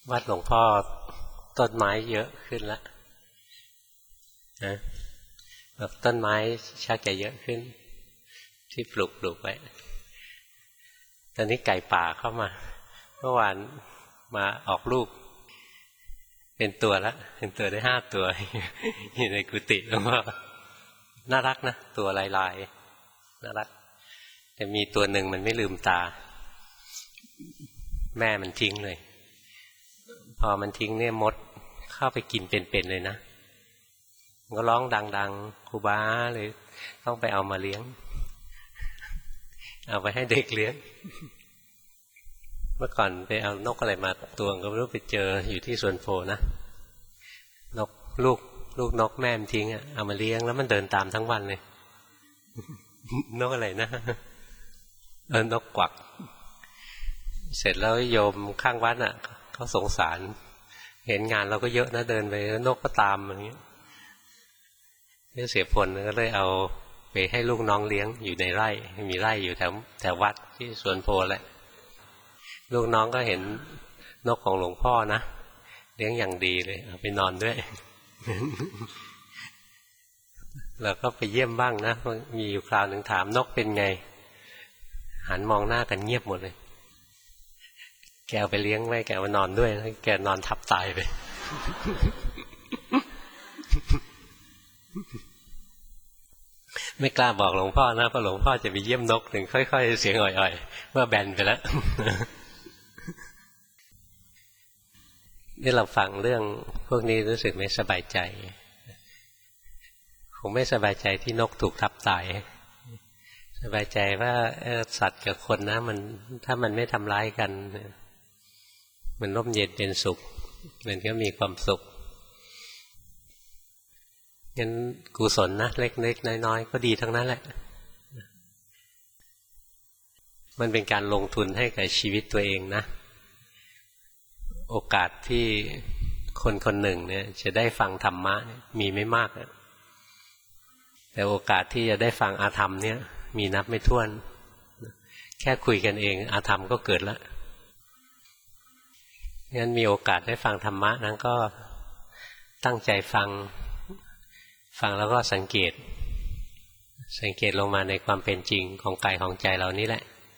วัดหลวงพ่อต้นไม้เยอะขึ้นแล้วนะแบบต้นไม้ชักจะเยอะขึ้นที่ปลูกไว้ตอนนี้ไก่ป่าเข้ามาเมื่อวานมาออกลูกเป็นตัวแล้วเป็นตัวได้5 ตัวอยู่ในกุฏิแล้วก็น่ารักนะตัวลายๆน่ารักแต่มีตัวหนึ่งมันไม่ลืมตาแม่มันทิ้งเลยพอมันทิ้งเนี่ยมดเข้าไปกินเป็นๆเลยนะก็ร้องดังๆครูบาเลยต้องไปเอามาเลี้ยงเอาไปให้เด็กเลี้ยงเมื่อก่อนไปเอานกอะไรมาตัวก็ไม่รู้ไปเจออยู่ที่สวนโพนะนกลูกนกแม่มันทิ้งเอามาเลี้ยงแล้วมันเดินตามทั้งวันเลยนกอะไรนะนกกวักเสร็จแล้วโยมข้างวัดเขาสงสารเห็นงานเราก็เยอะนะเดินไปนกก็ตามอย่างนี้เสียผลก็เลยเอาไปให้ลูกน้องเลี้ยงอยู่ในไร่มีไร่อยู่แถววัดที่สวนโพแหละลูกน้องก็เห็นนกของหลวงพ่อนะเลี้ยงอย่างดีเลยเอาไปนอนด้วยแล้วก็ไปเยี่ยมบ้างนะมีอยู่คราวหนึ่งถามนกเป็นไงหันมองหน้ากันเงียบหมดเลยแกเอาไปเลี้ยงไว้แกเอามานอนด้วยแล้วแกนอนทับตายไปไม่กล้าบอกหลวงพ่อนะเพราะหลวงพ่อจะไปเยี่ยมนกถึงค่อยๆเสียงอ่อยๆว่าแบนไปแล้วนี่เราฟังเรื่องพวกนี้รู้สึกไม่สบายใจคงไม่สบายใจที่นกถูกทับตายสบายใจว่าสัตว์กับคนนะมันถ้ามันไม่ทำร้ายกันมันร่มเย็นเป็นสุขมันก็มีความสุขงั้นกุศลนะเล็กๆน้อยๆก็ดีทั้งนั้นแหละมันเป็นการลงทุนให้กับชีวิตตัวเองนะโอกาสที่คนหนึ่งเนี่ยจะได้ฟังธรรมะมีไม่มากแต่โอกาสที่จะได้ฟังอาธรรมเนี่ยมีนับไม่ถ้วนแค่คุยกันเองอาธรรมก็เกิดแล้วงั้นมีโอกาสได้ฟังธรรมะนั้นก็ตั้งใจฟังแล้วก็สังเกตลงมาในความเป็นจริงของกายของใจเรานี่แหละ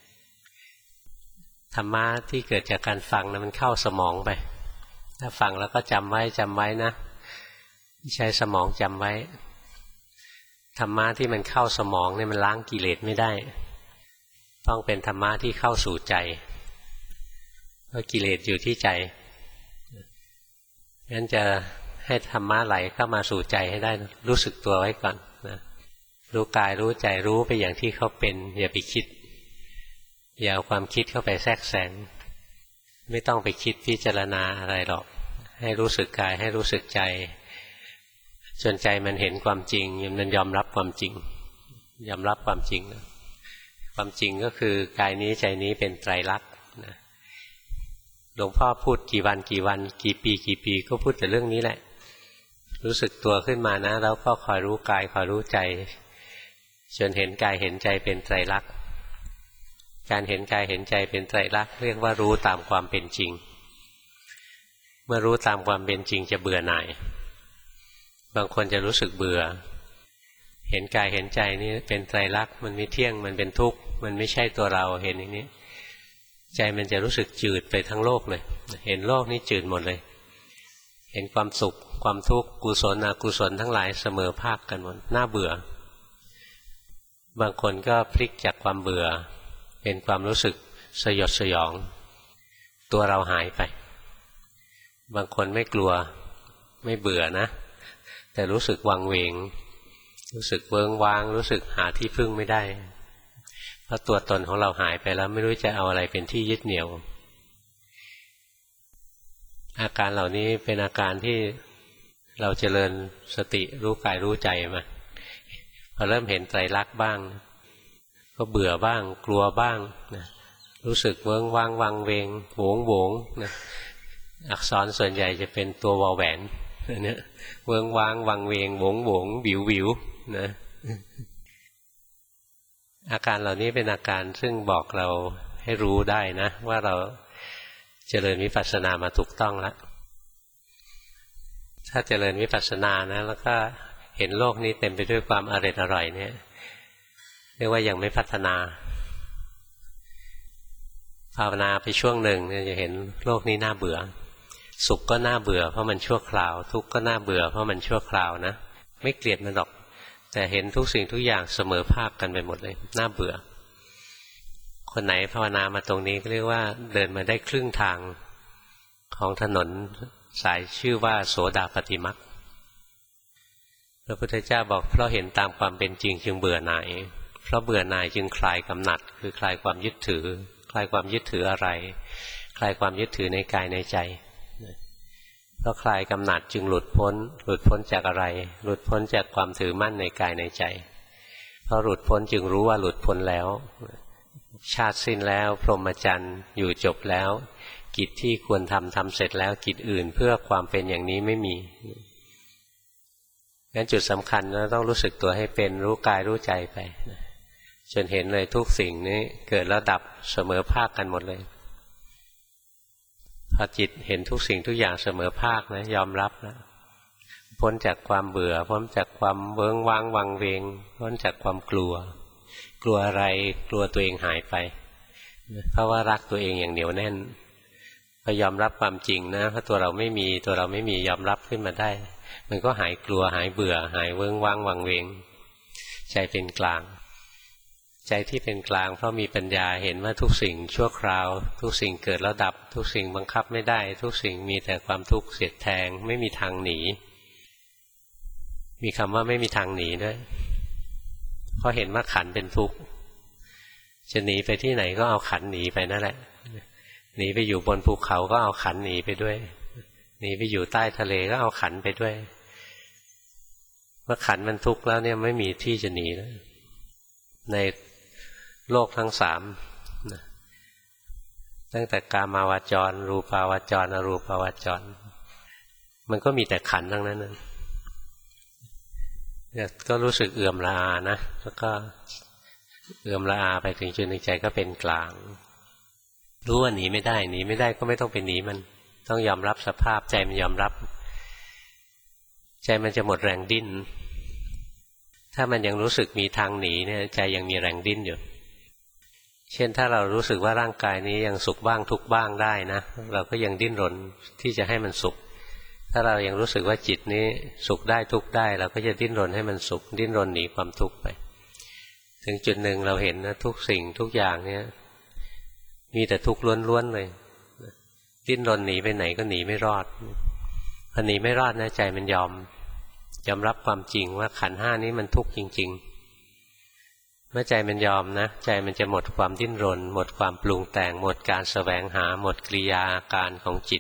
ธรรมะที่เกิดจากการฟังนะมันเข้าสมองไปถ้าฟังแล้วก็จำไว้นะใช้สมองจำไว้ธรรมะที่มันเข้าสมองเนี่ยมันล้างกิเลสไม่ได้ต้องเป็นธรรมะที่เข้าสู่ใจเพราะกิเลสอยู่ที่ใจงั้นจะให้ธรรมะไหลเข้ามาสู่ใจให้ได้รู้สึกตัวไว้ก่อนนะรู้กายรู้ใจรู้ไปอย่างที่เขาเป็นอย่าไปคิดอย่าเอาความคิดเข้าไปแทรกแซงไม่ต้องไปคิดพิจารณาอะไรหรอกให้รู้สึกกายให้รู้สึกใจจนใจมันเห็นความจริงมันยอมรับความจริงยอมรับความจริงนะความจริงก็คือกายนี้ใจนี้เป็นไตรลักษณ์นะหลวงพ่อพูดกี่วันกี่ปีก็พูดแต่เรื่องนี้แหละรู้สึกตัวขึ้นมานะแล้วก็คอยรู้กายคอยรู้ใจจนเห็นกายเห็นใจเป็นไตรลักษณ์การเห็นกายเห็นใจเป็นไตรลักษณ์เรียกว่ารู้ตามความเป็นจริงเมื่อรู้ตามความเป็นจริงจะเบื่อหน่ายบางคนจะรู้สึกเบื่อเห็นกายเห็นใจนี่เป็นไตรลักษณ์มันไม่เที่ยงมันเป็นทุกข์มันไม่ใช่ตัวเราเห็นอย่างนี้ใจมันจะรู้สึกจืดไปทั้งโลกเลยเห็นโลกนี้จืดหมดเลยเห็นความสุขความทุกข์กุศลอกุศลทั้งหลายเสมอภาคกันหมดน่าเบื่อบางคนก็พลิกจากความเบื่อเป็นความรู้สึกสยดสยองตัวเราหายไปบางคนไม่กลัวไม่เบื่อนะแต่รู้สึกวังเวงรู้สึกเวิ้งว้างรู้สึกหาที่พึ่งไม่ได้เพราะตัวตนของเราหายไปแล้วไม่รู้จะเอาอะไรเป็นที่ยึดเหนี่ยวอาการเหล่านี้เป็นอาการที่เราเจริญสติรู้กายรู้ใจมาพอเริ่มเห็นไตรลักษณ์บ้างก็เบื่อบ้างกลัวบ้างนะรู้สึกเวิ้งว้างวังเวงโหงนะอักษรส่วนใหญ่จะเป็นตัววอแหวนเนี่ยเวิ้งว้างวังเวงโหงวิวนะอาการเหล่านี้เป็นอาการซึ่งบอกเราให้รู้ได้นะว่าเราเจริญวิปัสสนามาถูกต้องแล้วถ้าเจริญวิปัสสนานะแล้วก็เห็นโลกนี้เต็มไปด้วยความอร่อยเนี่ยเรียกว่ายังไม่พัฒนาภาวนาไปช่วงหนึ่งจะเห็นโลกนี้น่าเบื่อสุขก็น่าเบื่อเพราะมันชั่วคราวทุกข์ก็น่าเบื่อเพราะมันชั่วคราวนะไม่เกลียดมันหรอกแต่เห็นทุกสิ่งทุกอย่างเสมอภาคกันไปหมดเลยน่าเบื่อคนไหนภาวนามาตรงนี้ก็เรียกว่าเดินมาได้ครึ่งทางของถนนสายชื่อว่าโสดาปัตติมรรคพระพุทธเจ้าบอกเพราะเห็นตามความเป็นจริงจึงเบื่อหน่ายเพราะเบื่อหน่ายจึงคลายกำหนัดคือคลายความยึดถือคลายความยึดถืออะไรคลายความยึดถือในกายในใจเพราะคลายกำหนัดจึงหลุดพ้นจากอะไรหลุดพ้นจากความถือมั่นในกายในใจเพราะหลุดพ้นจึงรู้ว่าหลุดพ้นแล้วชาติสิ้นแล้วพรหมจรรย์อยู่จบแล้วกิจที่ควรทำเสร็จแล้วกิจอื่นเพื่อความเป็นอย่างนี้ไม่มีงั้นจุดสำคัญเราต้องรู้สึกตัวให้เป็นรู้กายรู้ใจไปจนเห็นเลยทุกสิ่งนี้เกิดแล้วดับเสมอภาคกันหมดเลยพอจิตเห็นทุกสิ่งทุกอย่างเสมอภาคนะยอมรับนะพ้นจากความเบื่อพ้นจากความเวิ้งว้างวังเวงพ้นจากความกลัวอะไรกลัวตัวเองหายไปเพราะว่ารักตัวเองอย่างเหนียวแน่นพอยอมรับความจริงนะเพราะตัวเราไม่มียอมรับขึ้นมาได้มันก็หายกลัวหายเบื่อหายเวิ้งว้างวังเวงใจเป็นกลางใจที่เป็นกลางเพราะมีปัญญาเห็นว่าทุกสิ่งชั่วคราวทุกสิ่งเกิดแล้วดับทุกสิ่งบังคับไม่ได้ทุกสิ่งมีแต่ความทุกข์เสียดแทงไม่มีทางหนีมีคำว่าไม่มีทางหนีด้วยเพราะเห็นว่าขันเป็นทุกข์จะหนีไปที่ไหนก็เอาขันหนีไปนั่นแหละหนีไปอยู่บนภูเขาก็เอาขันหนีไปด้วยหนีไปอยู่ใต้ทะเลก็เอาขันไปด้วยเมื่อขันมันทุกข์แล้วเนี่ยไม่มีที่จะหนีแล้วในโลกทั้งสามตั้งแต่กามาวจรรูปาวจรอรูปาวจรมันก็มีแต่ขันทั้งนั้นนะก็รู้สึกเอื่อมละอานะแล้วก็เอื่อมละอาไปถึงจุดหนึ่งใจก็เป็นกลางรู้ว่าหนีไม่ได้ก็ไม่ต้องไปหนีมันต้องยอมรับสภาพใจมันยอมรับใจมันจะหมดแรงดิ้นถ้ามันยังรู้สึกมีทางหนีเนี่ยใจยังมีแรงดิ้นอยู่เช่นถ้าเรารู้สึกว่าร่างกายนี้ยังสุขบ้างทุกข์บ้างได้นะเราก็ยังดิ้นรนที่จะให้มันสุขถ้าเรายังรู้สึกว่าจิตนี้สุขได้ทุกข์ได้เราก็จะดิ้นรนให้มันสุขดิ้นรนหนีความทุกข์ไปถึงจุดหนึ่งเราเห็นนะทุกสิ่งทุกอย่างเนี่ยมีแต่ทุกข์ล้วนๆเลยดิ้นรนหนีไปไหนก็หนีไม่รอดพอหนีไม่รอดนะใจมันยอมรับความจริงว่าขันธ์ห้านี้มันทุกข์จริงๆเมื่อใจมันยอมนะใจมันจะหมดความดิ้นรนหมดความปรุงแต่งหมดการแสวงหาหมดกิริยาอาการของจิต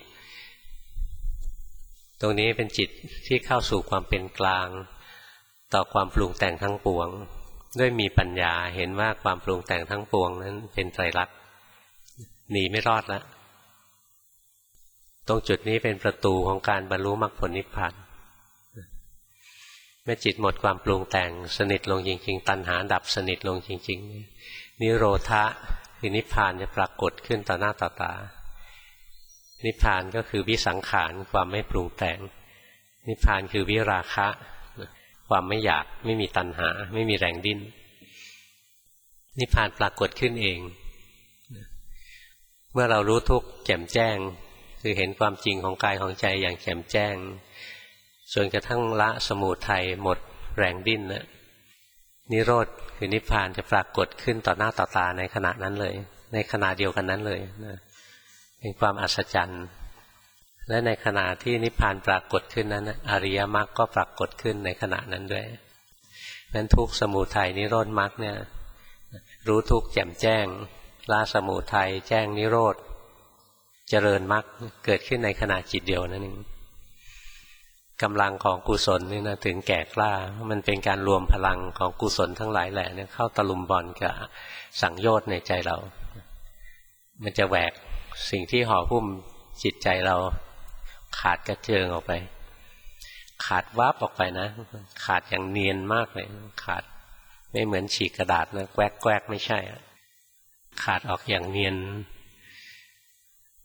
ตรงนี้เป็นจิตที่เข้าสู่ความเป็นกลางต่อความปรุงแต่งทั้งปวงด้วยมีปัญญาเห็นว่าความปรุงแต่งทั้งปวงนั้นเป็นไตรลักษณ์หนีไม่รอดแล้วตรงจุดนี้เป็นประตูของการบรรลุมรรคผลนิพพานเมื่อจิตหมดความปรุงแต่งสนิทลงจริงๆตัณหาดับสนิทลงจริงๆนิโรธะคือนิพพานจะปรากฏขึ้นต่อหน้าต่อตานิพพานก็คือวิสังขารความไม่ปรุงแต่งนิพพานคือวิราคะความไม่อยากไม่มีตัณหาไม่มีแรงดิ้นนิพพานปรากฏขึ้นเองเมื่อเรารู้ทุกข์แจ่มแจ้งคือเห็นความจริงของกายของใจอย่างแจ่มแจ้งจนกระทั่งละสมุทัยหมดแรงดิ้นนะนิโรธคือนิพพานจะปรากฏขึ้นต่อหน้าต่อตาในขณะนั้นเลยในขณะเดียวกันนั้นเลยนะเป็นความอัศจรรย์และในขณะที่นิพพานปรากฏขึ้นนั้นอริยมรรคก็ปรากฏขึ้นในขณะนั้นด้วยนั้นทุกข์สมุทัยนิโรธมรรคเนี่ยรู้ทุกข์แจ่มแจ้งละสมุทัยแจ้งนิโรธเจริญมรรคเกิดขึ้นในขณะจิตเดียวนั่นเองกำลังของกุศลนี่นะถึงแก่กล้ามันเป็นการรวมพลังของกุศลทั้งหลายแหล่เนี่ยเข้าตะลุมบอลกับสังโยชน์ในใจเรามันจะแหวกสิ่งที่ห่อหุ้มจิตใจเราขาดกระเจิงออกไปขาดวับออกไปนะขาดอย่างเนียนมากเลยขาดไม่เหมือนฉีกกระดาษนะแกวกไม่ใช่ขาดออกอย่างเนียน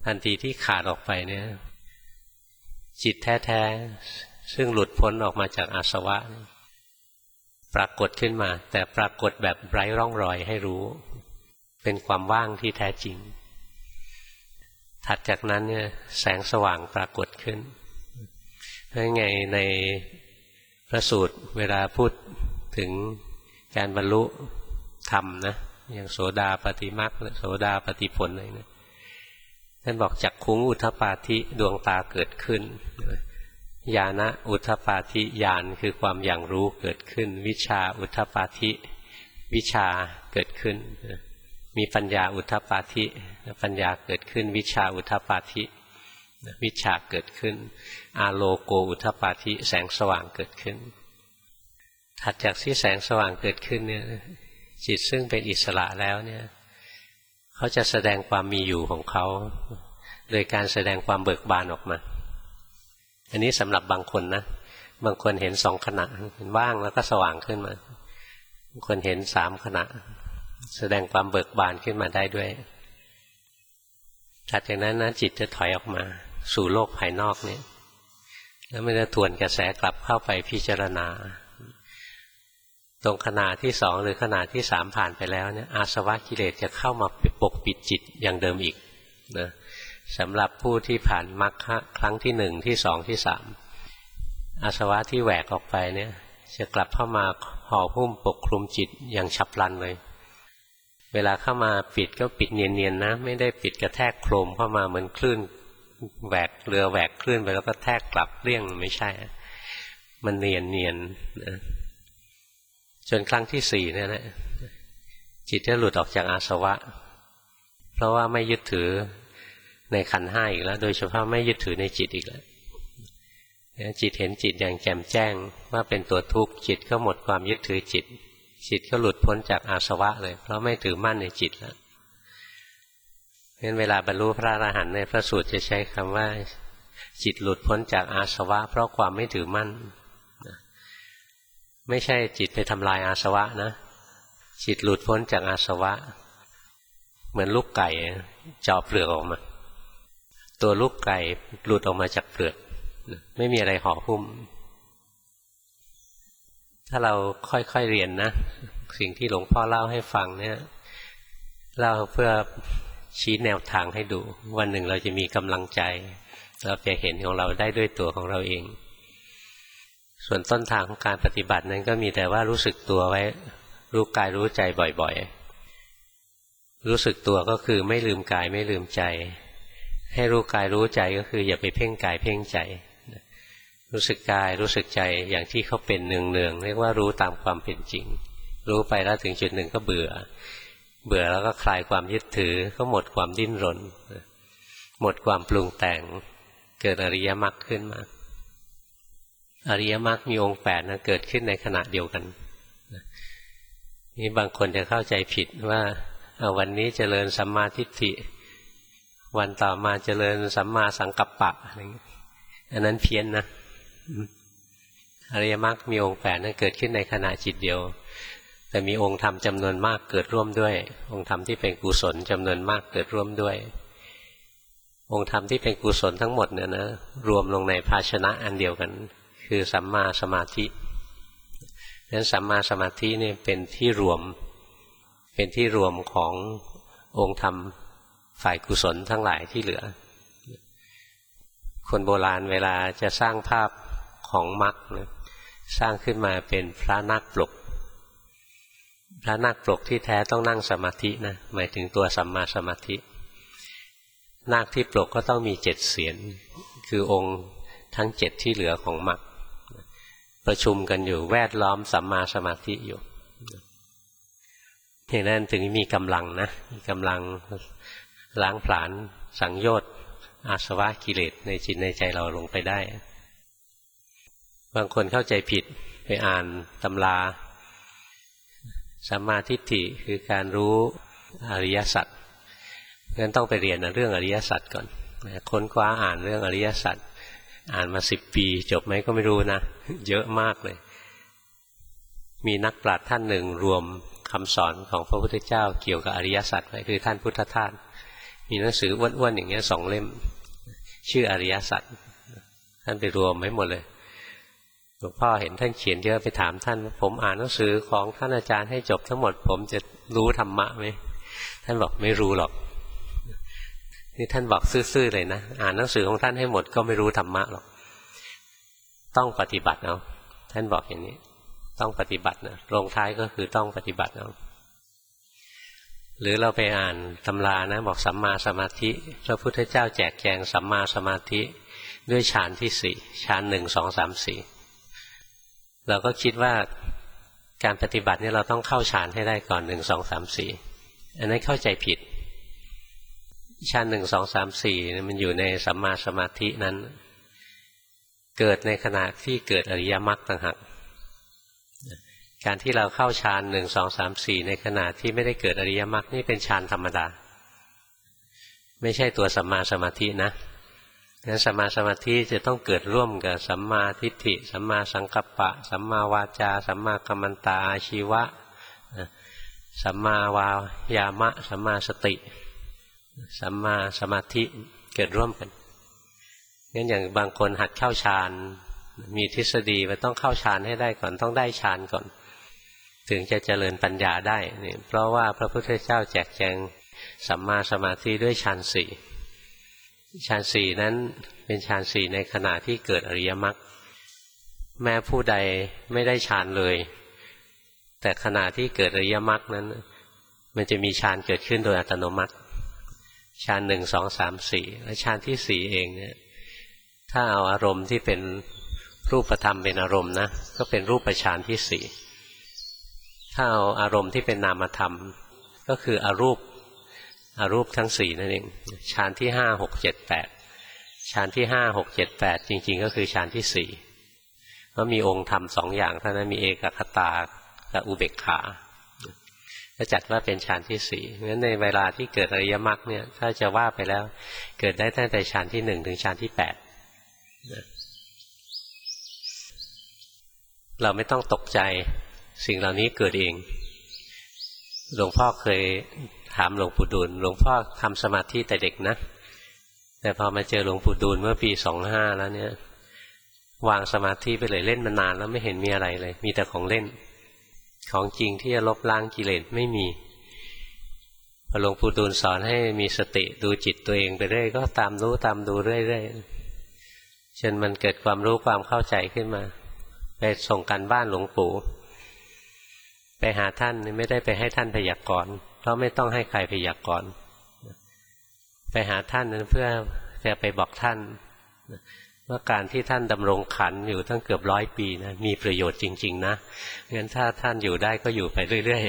ทันทีที่ขาดออกไปเนี่ยจิตแท้ๆซึ่งหลุดพ้นออกมาจากอาสวะปรากฏขึ้นมาแต่ปรากฏแบบไร้ร่องรอยให้รู้เป็นความว่างที่แท้จริงถัดจากนั้นเนี่ยแสงสว่างปรากฏขึ้นเพราะไงในพระสูตรเวลาพูดถึงการบรรลุธรรมนะอย่างโสดาปัตติมรรคโสดาปัตติผลอะไรเนี่ยท่านบอกจักขุงอุทธปาธิดวงตาเกิดขึ้นญาณอุทธปาธิญาณคือความอย่างรู้เกิดขึ้นวิชาอุทธปาธิวิชาเกิดขึ้นมีปัญญาอุทธปาธิปัญญาเกิดขึ้นวิชาอุทธปาธิวิชาเกิดขึ้นอาโลโกอุทธปาธิแสงสว่างเกิดขึ้นถัดจากที่แสงสว่างเกิดขึ้นเนี่ยจิตซึ่งเป็นอิสระแล้วเนี่ยเขาจะแสดงความมีอยู่ของเขาโดยการแสดงความเบิกบานออกมาอันนี้สำหรับบางคนนะบางคนเห็น2 ขณะเห็นว่างแล้วก็สว่างขึ้นมาบางคนเห็น3 ขณะแสดงความเบิกบานขึ้นมาได้ด้วยถัดจากนั้นนะจิตจะถอยออกมาสู่โลกภายนอกเนี่ยแล้วมันจะทวนกระแสกลับเข้าไปพิจารณาตรงขณะที่2หรือขณะที่3ผ่านไปแล้วเนี่ยอาสวะกิเลสจะเข้ามาปกปิดจิตอย่างเดิมอีกนะสำหรับผู้ที่ผ่านมรรคครั้งที่1ที่2ที่3อาสวะที่แหวกออกไปเนี่ยจะกลับเข้ามาห่อหุ้มปกคลุมจิตอย่างฉับพลันเลยเวลาเข้ามาปิดก็ปิดเนียนๆนะไม่ได้ปิดกระแทกโครมเข้ามาเหมือนคลื่นแหวกเรือแหวกคลื่นไปแล้วก็แทกกลับเลี่ยงไม่ใช่มันเนียนๆนะจนครั้งที่4เนี่ยนะจิตจะหลุดออกจากอาสวะเพราะว่าไม่ยึดถือในขันธ์5อีกแล้วโดยเฉพาะไม่ยึดถือในจิตอีกแล้วจิตเห็นจิตอย่างแจ่มแจ้งว่าเป็นตัวทุกข์จิตก็หมดความยึดถือจิตก็หลุดพ้นจากอาสวะเลยเพราะไม่ถือมั่นในจิตแล้วงั้นเวลาบรรลุพระอรหันต์ในพระสูตรจะใช้คำว่าจิตหลุดพ้นจากอาสวะเพราะความไม่ถือมั่นไม่ใช่จิตไปทำลายอาสวะนะจิตหลุดพ้นจากอาสวะเหมือนลูกไก่เจาะเปลือกออกมาตัวลูกไก่หลุดออกมาจากเปลือกไม่มีอะไรห่อหุ้มถ้าเราค่อยๆเรียนนะสิ่งที่หลวงพ่อเล่าให้ฟังเนี่ยเล่าเพื่อชี้แนวทางให้ดูวันหนึ่งเราจะมีกำลังใจเราจะเห็นของเราได้ด้วยตัวของเราเองส่วนต้นทางของการปฏิบัตินั้นก็มีแต่ว่ารู้สึกตัวไว้รู้กายรู้ใจบ่อยๆรู้สึกตัวก็คือไม่ลืมกายไม่ลืมใจให้รู้กายรู้ใจก็คืออย่าไปเพ่งกายเพ่งใจรู้สึกกายรู้สึกใจอย่างที่เขาเป็นเนืองๆเรียกว่ารู้ตามความเป็นจริงรู้ไปแล้วถึงจุดหนึ่งก็เบื่อแล้วก็คลายความยึดถือก็หมดความดิ้นรนหมดความปรุงแต่งเกิดอริยมรรคขึ้นมาอริยมรรคมีองค์8นะเกิดขึ้นในขณะเดียวกันนี่บางคนจะเข้าใจผิดว่าวันนี้เจริญสัมมาทิฏฐิวันต่อมาเจริญสัมมาสังกัปปะอะไรอย่างนี้อันนั้นเพี้ยนนะอริยมรรคมีองค์8นั้นเกิดขึ้นในขณะจิตเดียวแต่มีองค์ธรรมจำนวนมากเกิดร่วมด้วยองค์ธรรมที่เป็นกุศลจำนวนมากเกิดร่วมด้วยองค์ธรรมที่เป็นกุศลทั้งหมดเนี่ยนะรวมลงในภาชนะอันเดียวกันคือสัมมาสมาธินั้นสัมมาสมาธินี่เป็นที่รวมขององค์ธรรมฝ่ายกุศลทั้งหลายที่เหลือคนโบราณเวลาจะสร้างภาพของมรรคนะสร้างขึ้นมาเป็นพระนาคปลกพระนาคปลกที่แท้ต้องนั่งสมาธินะหมายถึงตัวสัมมาสมาธินาคที่ปลกก็ต้องมี7เสียรคือองค์ทั้ง7ที่เหลือของมรรคประชุมกันอยู่แวดล้อมสัมมาสมาธิอยู่อย่างนั้นถึงมีกำลังนะมีกำลังล้างผลาญสังโยชน์อาสวะกิเลสในจิตในใจเราลงไปได้บางคนเข้าใจผิดไปอ่านตำราสัมมาทิฏฐิคือการรู้อริยสัจงั้นต้องไปเรียนเรื่องอริยสัจก่อนค้นคว้าอ่านเรื่องอริยสัจอ่านมา10 ปีจบไหมก็ไม่รู้นะเยอะมากเลยมีนักปราชญ์ท่านหนึ่งรวมคำสอนของพระพุทธเจ้าเกี่ยวกับอริยสัจไว้คือท่านพุทธทาสมีหนังสืออ้วนๆอย่างเงี้ย2 เล่มชื่ออริยสัจท่านไปรวมไว้หมดเลยหลวงพ่อเห็นท่านเขียนเยอะไปถามท่านผมอ่านหนังสือของท่านอาจารย์ให้จบทั้งหมดผมจะรู้ธรรมะไหมท่านบอกไม่รู้หรอกนี่ท่านบอกซื่อๆเลยนะอ่านหนังสือของท่านให้หมดก็ไม่รู้ธรรมะหรอกต้องปฏิบัติเอาท่านบอกอย่างนี้ต้องปฏิบัตินะลงท้ายก็คือต้องปฏิบัติเอาหรือเราไปอ่านตำรานะบอกสัมมาสมาธิพระพุทธเจ้าแจกแจงสัมมาสมาธิด้วยฌานที่4ฌาน1 2 3 4เราก็คิดว่าการปฏิบัติเนี่ยเราต้องเข้าฌานให้ได้ก่อน1 2 3 4อันนั้นเข้าใจผิดฌาน1 2 3 4มันอยู่ในสัมมาสมาธินั้นเกิดในขณะที่เกิดอริยมรรคต่างหากการที่เราเข้าฌาน1 2 3 4ในขณะที่ไม่ได้เกิดอริยมรรคนี่เป็นฌานธรรมดาไม่ใช่ตัวสัมมาสมาธินะงั้นสัมมาสมาธิจะต้องเกิดร่วมกับสัมมาทิฏฐิสัมมาสังกัปปะสัมมาวาจาสัมมากัมมันตะอาชีวะสัมมาวายามะสัมมาสติสัมมาสมาธิเกิดร่วมกันงั้นอย่างบางคนหัดเข้าฌานมีทฤษฎีว่าต้องเข้าฌานให้ได้ก่อนต้องได้ฌานก่อนถึงจะเจริญปัญญาได้นี่เพราะว่าพระพุทธเจ้าแจกแจงสัมมาสมาธิด้วยฌาน4ฌาน4นั้นเป็นฌาน4ในขณะที่เกิดอริยมรรคแม้ผู้ใดไม่ได้ฌานเลยแต่ขณะที่เกิดอริยมรรคนั้นมันจะมีฌานเกิดขึ้นโดยอัตโนมัติฌาน1 2 3 4และฌานที่4เองเนี่ยถ้าเอาอารมณ์ที่เป็นรูปธรรมเป็นอารมณ์นะก็เป็นรูปฌานที่4ถ้าเอาอารมณ์ที่เป็นนามธรรมก็คืออรูปทั้ง4นั่นเองฌานที่5 6 7 8ฌานที่5 6 7 8จริงๆก็คือฌานที่4ก็มีองค์ธรรม2อย่างเท่านั้นมีเอกคตากับอุเบกขาก็จัดว่าเป็นฌานที่4งั้นในเวลาที่เกิดอริยมรรคเนี่ยถ้าจะว่าไปแล้วเกิดได้ตั้งแต่ฌานที่1ถึงฌานที่8เราไม่ต้องตกใจสิ่งเหล่านี้เกิดเองหลวงพ่อเคยถามหลวงปู่ดูลหลวงพ่อทำสมาธิแต่เด็กนะแต่พอมาเจอหลวงปู่ดูลเมื่อปี25แล้วเนี่ยวางสมาธิไปเลยเล่นมานานแล้วไม่เห็นมีอะไรเลยมีแต่ของเล่นของจริงที่จะลบล้างกิเลสไม่มีพอหลวงปู่ดูลสอนให้มีสติดูจิตตัวเองไปเรื่อยก็ตามรู้ตามดูเรื่อยๆจนมันเกิดความรู้ความเข้าใจขึ้นมาไปส่งกันบ้านหลวงปู่ไปหาท่านไม่ได้ไปให้ท่านพยากรณ์เพราะไม่ต้องให้ใครพยากรณ์ไปหาท่านนั้นเพื่อจะไปบอกท่านว่าการที่ท่านดำรงขันอยู่ตั้งเกือบ100 ปีนะมีประโยชน์จริงๆนะงั้นถ้าท่านอยู่ได้ก็อยู่ไปเรื่อย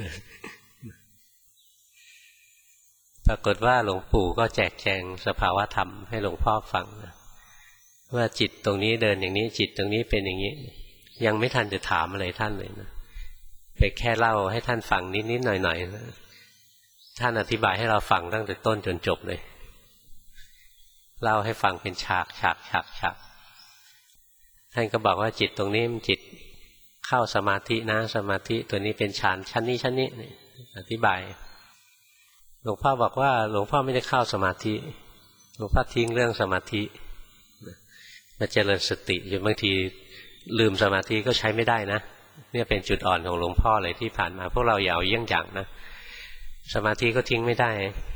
ๆปรากฏว่าหลวงปู่ก็แจกแจงสภาวะธรรมให้หลวงพ่อฟังว่าจิตตรงนี้เดินอย่างนี้จิตตรงนี้เป็นอย่างนี้ยังไม่ทันจะถามอะไรท่านเลยนะไปแค่เล่าให้ท่านฟังนิดๆหน่อยๆนะท่านอธิบายให้เราฟังตั้งแต่ต้นจนจบเลยเล่าให้ฟังเป็นฉากท่านก็บอกว่าจิตตรงนี้มันจิตเข้าสมาธินะสมาธิตัวนี้เป็นฌานชั้นนี้อธิบายหลวงพ่อบอกว่าหลวงพ่อไม่ได้เข้าสมาธิหลวงพ่อทิ้งเรื่องสมาธิมาเจริญสติจนบางทีลืมสมาธิก็ใช้ไม่ได้นะเนี่ยเป็นจุดอ่อนของหลวงพ่อเลยที่ผ่านมาพวกเราอย่าเอาเยี่ยงอย่างนะสมาธิก็ทิ้งไม่ได้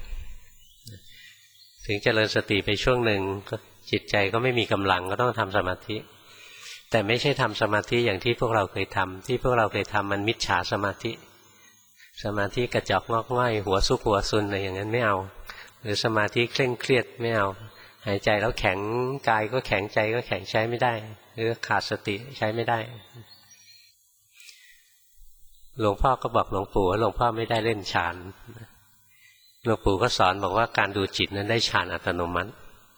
ถึงเจริญสติไปช่วงหนึ่งจิตใจก็ไม่มีกำลังก็ต้องทำสมาธิแต่ไม่ใช่ทำสมาธิอย่างที่พวกเราเคยทำที่พวกเราเคยทำมันมิจฉาสมาธิสมาธิกระจอกงอกง่อยหัวซุกหัวซุนอะไรอย่างนั้นไม่เอาหรือสมาธิเคร่งเครียดไม่เอาหายใจแล้วแข็งกายก็แข็งใจก็แข็งใช้ไม่ได้หรือขาดสติใช้ไม่ได้หลวงพ่อก็บอกหลวงปู่ว่าหลวงพ่อไม่ได้เล่นฌานหลวงปู่ก็สอนบอกว่าการดูจิตนั้นได้ฌานอัตโนมัติ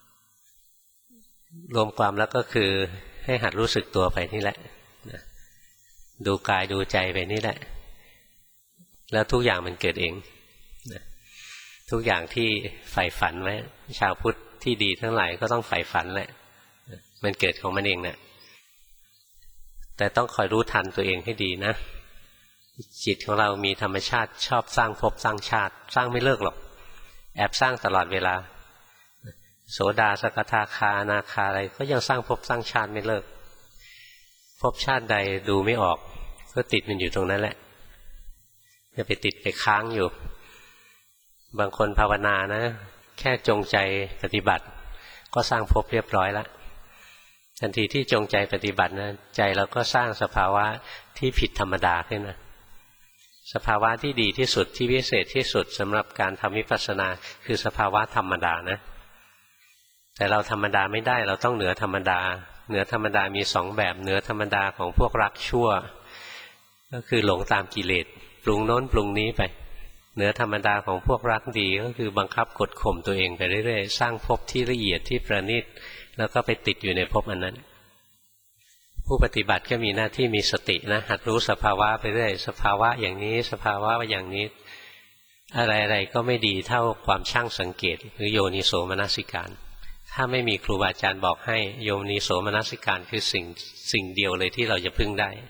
รวมความแล้วก็คือให้หัดรู้สึกตัวไปนี่แหละดูกายดูใจไปนี่แหละแล้วทุกอย่างมันเกิดเองทุกอย่างที่ใฝ่ฝันไว้ชาวพุทธที่ดีทั้งหลายก็ต้องใฝ่ฝันแหละมันเกิดของมันเองนะแต่ต้องคอยรู้ทันตัวเองให้ดีนะจิตของเรามีธรรมชาติชอบสร้างภพสร้างชาติสร้างไม่เลิกหรอกแอบสร้างตลอดเวลาโสดาสกทาคาอนาคาอะไรก็ยังสร้างภพสร้างชาติไม่เลิกภพชาติใดดูไม่ออกก็ติดมันอยู่ตรงนั้นแหละอย่าไปติดไปค้างอยู่บางคนภาวนานะแค่จงใจปฏิบัติก็สร้างภพเรียบร้อยแล้วทันทีที่จงใจปฏิบัตินะใจเราก็สร้างสภาวะที่ผิดธรรมดาขึ้นนะสภาวะที่ดีที่สุดที่วิเศษที่สุดสำหรับการทำวิปัสสนาคือสภาวะธรรมดานะแต่เราธรรมดาไม่ได้เราต้องเหนือธรรมดาเหนือธรรมดามีสองแบบเหนือธรรมดาของพวกรักชั่วก็คือหลงตามกิเลสปรุงโน้นปรุงนี้ไปเหนือธรรมดาของพวกรักดีก็คือบังคับกดข่มตัวเองไปเรื่อยๆสร้างภพที่ละเอียดที่ประณีตแล้วก็ไปติดอยู่ในภพอันนั้นผู้ปฏิบัติก็มีหน้าที่มีสตินะหัดรู้สภาวะไปเรื่อยสภาวะอย่างนี้สภาวะอย่างนี้อะไรๆก็ไม่ดีเท่าความช่างสังเกตหรือโยนิโสมนสิการถ้าไม่มีครูบาอาจารย์บอกให้โยนิโสมนสิการคือสิ่งเดียวเลยที่เราจะพึ่งได้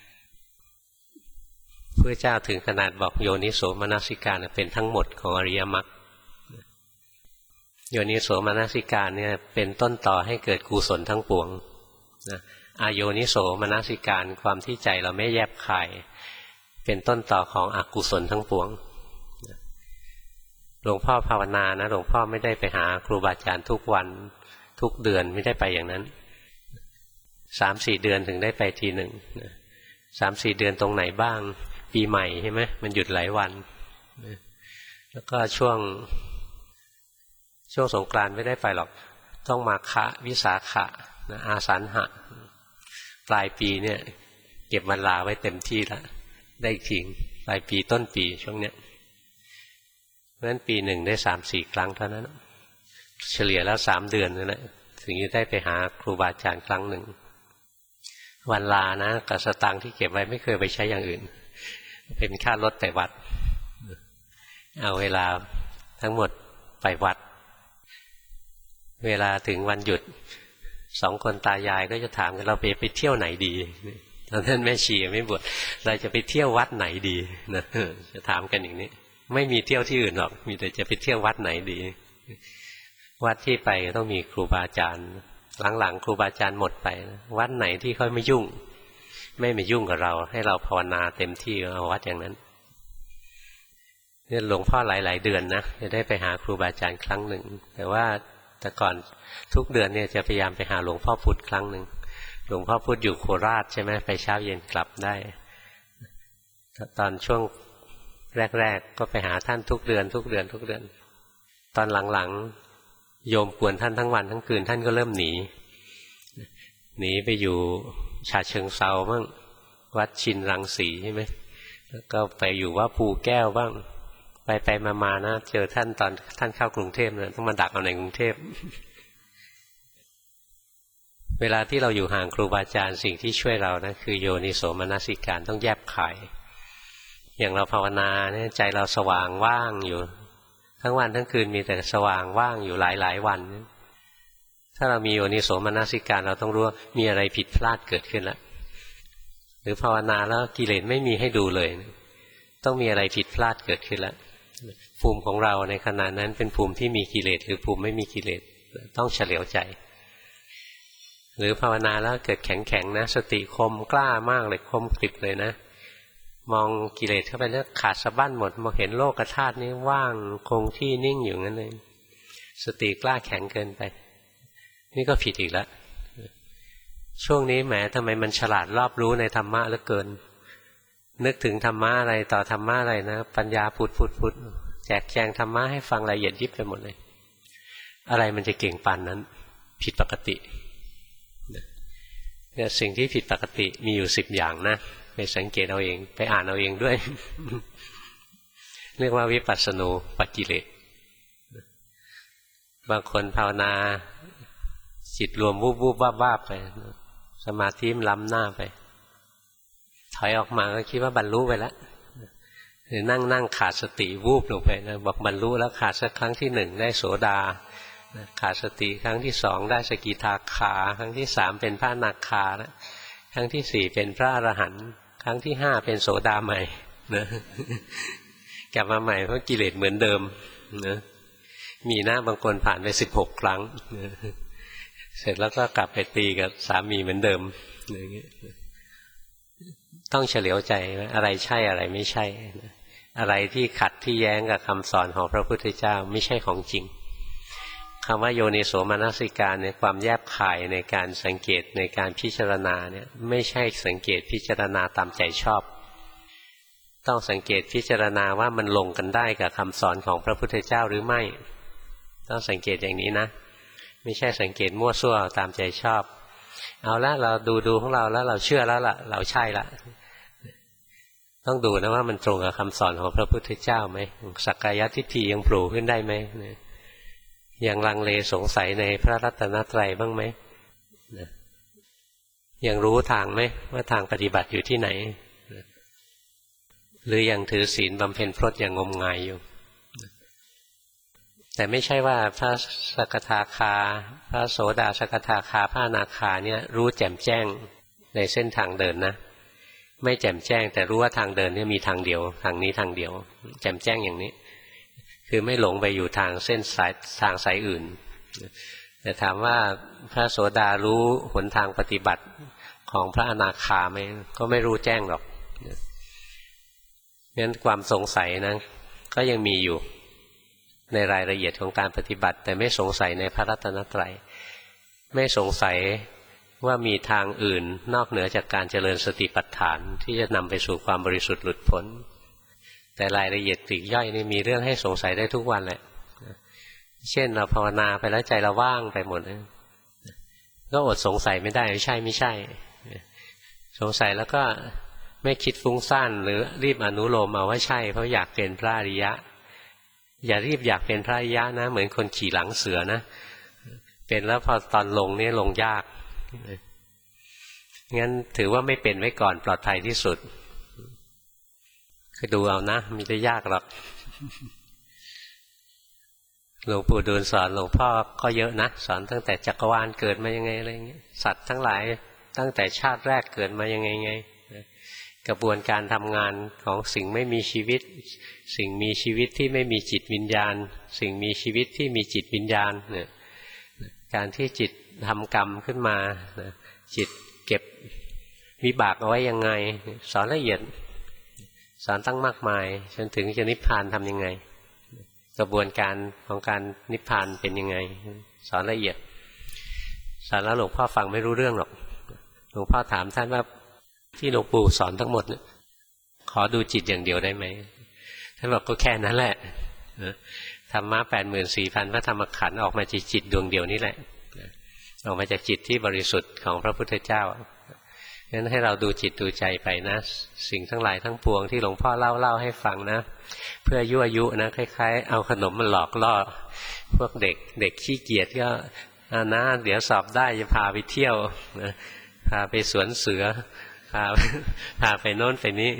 พระเจ้าถึงขนาดบอกโยนิโสมนสิการเป็นทั้งหมดของอริยมรรคโยนิโสมนสิการเนี่ยเป็นต้นต่อให้เกิดกุศลทั้งปวงนะอโยนิโสมนสิการความที่ใจเราไม่แยบคายเป็นต้นต่อของอกุศลทั้งปวงหลวงพ่อภาวนานะหลวงพ่อไม่ได้ไปหาครูบาอาจารย์ทุกวันทุกเดือนไม่ได้ไปอย่างนั้น 3-4 เดือนถึงได้ไปทีหนึ่ง 3-4 เดือนตรงไหนบ้างปีใหม่ใช่ไหมมันหยุดหลายวันแล้วก็ช่วงสงกรานต์ไม่ได้ไปหรอกต้องมาฆะวิสาขะนะอาสันหะปลายปีเนี่ยเก็บวันลาไว้เต็มที่แล้วได้ทิ้งปลายปีต้นปีช่วงเนี้ยเพราะฉะนั้นปีหนึ่งได้ 3-4 ครั้งเท่านั้นเฉลี่ยแล้ว3 เดือนนั่นแหละถึงจะได้ไปหาครูบาอาจารย์ครั้งหนึ่งวันลานะกับสตางค์ที่เก็บไว้ไม่เคยไปใช้อย่างอื่นเป็นค่ารถไปวัดเอาเวลาทั้งหมดไปวัดเวลาถึงวันหยุด2 คนตายายก็จะถามกันเราไปเที่ยวไหนดีตอนนั้นแม่ชีไม่บวชเราจะไปเที่ยววัดไหนดีนะจะถามกันอย่างนี้ไม่มีเที่ยวที่อื่นหรอกมีแต่จะไปเที่ยววัดไหนดีวัดที่ไปต้องมีครูบาอาจารย์หลังๆครูบาอาจารย์หมดไปวัดไหนที่เขาไม่ยุ่งไม่มายุ่งกับเราให้เราภาวนาเต็มที่เอาวัดอย่างนั้นเนี่ยหลวงพ่อหลายๆเดือนนะจะได้ไปหาครูบาอาจารย์ครั้งหนึ่งแต่ว่าแต่ก่อนทุกเดือนเนี่ยจะพยายามไปหาหลวงพ่อพุธครั้งหนึ่งหลวงพ่อพุธอยู่โคราชใช่ไหมไปเช้าเย็นกลับได้ตอนช่วงแรกๆก็ไปหาท่านทุกเดือนตอนหลังๆโยมกวนท่านทั้งวันทั้งคืนท่านก็เริ่มหนีไปอยู่ฉะเชิงเทราบ้างวัดชินรังสีใช่ไหมแล้วก็ไปอยู่ว่าภูแก้วบ้างไปมานะเจอท่านตอนท่านเข้ากรุงเทพเนี่ยต้องมาดักเอาในกรุงเทพเวลาที่เราอยู่ห่างครูบาอาจารย์สิ่งที่ช่วยเรานะคือโยนิโสมนสิการต้องแยบคายอย่างเราภาวนาเนี่ยใจเราสว่างว่างอยู่ทั้งวันทั้งคืนมีแต่สว่างว่างอยู่หลายวันถ้าเรามีโยนิโสมนสิการเราต้องรู้ว่ามีอะไรผิดพลาดเกิดขึ้นแล้วหรือภาวนาแล้วกิเลสไม่มีให้ดูเลยต้องมีอะไรผิดพลาดเกิดขึ้นแล้วภูมิของเราในขณะนั้นเป็นภูมิที่มีกิเลสหรือภูมิไม่มีกิเลสต้องเฉลียวใจหรือภาวนาแล้วเกิดแข็งนะสติคมกล้ามากเลยคมกริบเลยนะมองกิเลสเข้าไปแล้วขาดสะบั้นหมดมองเห็นโลกธาตุนี้ว่างคงที่นิ่งอยู่งั้นเลยสติกล้าแข็งเกินไปนี่ก็ผิดอีกแล้วช่วงนี้แหมทำไมมันฉลาดรอบรู้ในธรรมะเหลือเกินนึกถึงธรรมะอะไรต่อธรรมะอะไรนะปัญญาผุดแจกแจงธรรมะให้ฟังละเอียดยิบไปหมดเลยอะไรมันจะเก่งปานนั้นผิดปกติเนี่ยสิ่งที่ผิดปกติมีอยู่10 อย่างนะไปสังเกตเอาเองไปอ่านเอาเองด้วย เรียกว่าวิปัสสนูปกิเลสบางคนภาวนาจิตรวมวูบๆบ้าๆไปสมาธิมันล้ำหน้าไปถอยออกมาก็คิดว่าบรรลุไปแล้วหรือนั่งขาดสติวูบลงไปนะบอกบรรลุแล้วขาดสักครั้งที่1ได้โสดาขาดสติครั้งที่2ได้สกิทาคาครั้งที่3เป็นพระอนาคาแล้วครั้งที่4เป็นพระอรหันต์ครั้งที่5เป็นโสดาใหม่นะกลับมาใหม่เพราะกิเลสเหมือนเดิมนะมีนะบางคนผ่านไป16 ครั้งเสร็จแล้วก็กลับไปตีกับสามีเหมือนเดิมอย่างเงี้ยต้องเฉลียวใจว่าอะไรใช่อะไรไม่ใช่อะไรที่ขัดที่แย้งกับคำสอนของพระพุทธเจ้าไม่ใช่ของจริงคำว่าโยนิโสมนสิการเนี่ยความแยบคายในการสังเกตในการพิจารณาเนี่ยไม่ใช่สังเกตพิจารณาตามใจชอบต้องสังเกตพิจารณาว่ามันลงกันได้กับคำสอนของพระพุทธเจ้าหรือไม่ต้องสังเกตอย่างนี้นะไม่ใช่สังเกตมั่วซั่วตามใจชอบเอาละเราดูของเราแล้วเราเชื่อแล้วล่ะเราใช่ละต้องดูนะว่ามันตรงกับคำสอนของพระพุทธเจ้าไหมสักกายทิฏฐิยังโผล่ขึ้นได้ไหมยังลังเลสงสัยในพระรัตนตรัยบ้างไหมยังรู้ทางไหมว่าทางปฏิบัติอยู่ที่ไหนหรือยังถือศีลบำเพ็ญพรตอย่างงมงายอยู่แต่ไม่ใช่ว่าพระสกทาคาพระโสดาสกทาคาพระอนาคาเนี่ยรู้แจ่มแจ้งในเส้นทางเดินนะไม่แจ่มแจ้งแต่รู้ว่าทางเดินเนี่ยมีทางเดียวทางนี้ทางเดียวแจ่มแจ้งอย่างนี้คือไม่หลงไปอยู่ทางเส้นสายอื่นแต่ถามว่าพระโสดารู้หนทางปฏิบัติของพระอนาคาไหมก็ไม่รู้แจ้งหรอกงั้นความสงสัยนะก็ยังมีอยู่ในรายละเอียดของการปฏิบัติแต่ไม่สงสัยในพระรัตนตรัยไม่สงสัยว่ามีทางอื่นนอกเหนือจากการเจริญสติปัฏฐานที่จะนำไปสู่ความบริสุทธิ์หลุดพ้นแต่รายละเอียดปลีกย่อยนี่มีเรื่องให้สงสัยได้ทุกวันแหละเช่นเราภาวนาไปแล้วใจเราว่างไปหมดก็อดสงสัยไม่ได้ไม่ใช่สงสัยแล้วก็ไม่คิดฟุ้งซ่านหรือรีบอนุโลมเอาว่าใช่เพราะอยากเป็นพระอริยะอย่ารีบอยากเป็นพระอริยะนะเหมือนคนขี่หลังเสือนะเป็นแล้วพอตอนลงนี่ลงยากงั้นถือว่าไม่เป็นไว้ก่อนปลอดภัยที่สุดคือดูเอานะมีได้ยากหรอกหลวงปู่ดูลสอนหลวงพ่อก็เยอะนะสอนตั้งแต่จักรวาลเกิดมายังไงอะไรเงี้ยสัตว์ทั้งหลายตั้งแต่ชาติแรกเกิดมายังไงกระบวนการทำงานของสิ่งไม่มีชีวิตสิ่งมีชีวิตที่ไม่มีจิตวิญญาณสิ่งมีชีวิตที่มีจิตวิญญาณเนี่ยการที่จิตทำกรรมขึ้นมาจิตเก็บวิบากเอาไว้ยังไงสอนละเอียดสอนตั้งมากมายจนถึงจะนิพพานทำยังไงกระบวนการของการนิพพานเป็นยังไงสอนละเอียดสอนแล้วหลวงพ่อฟังไม่รู้เรื่องหรอกหลวงพ่อถามท่านว่าที่หลวงปู่สอนทั้งหมดขอดูจิตอย่างเดียวได้ไหมท่านบอกก็แค่นั้นแหละธรรมะ 84,000 พระธรรมขันธ์ออกมาจากจิตดวงเดียวนี่แหละออกมาจากจิตที่บริสุทธิ์ของพระพุทธเจ้างั้นให้เราดูจิตดูใจไปนะสิ่งทั้งหลายทั้งปวงที่หลวงพ่อเล่าให้ฟังนะเพื่อยั่วยุนะคล้ายๆเอาขนมมาหลอกล่อพวกเด็กขี้เกียจก็นะเดี๋ยวสอบได้จะพาไปเที่ยวนะพาไปสวนเสือพาไปโน่นไปนี้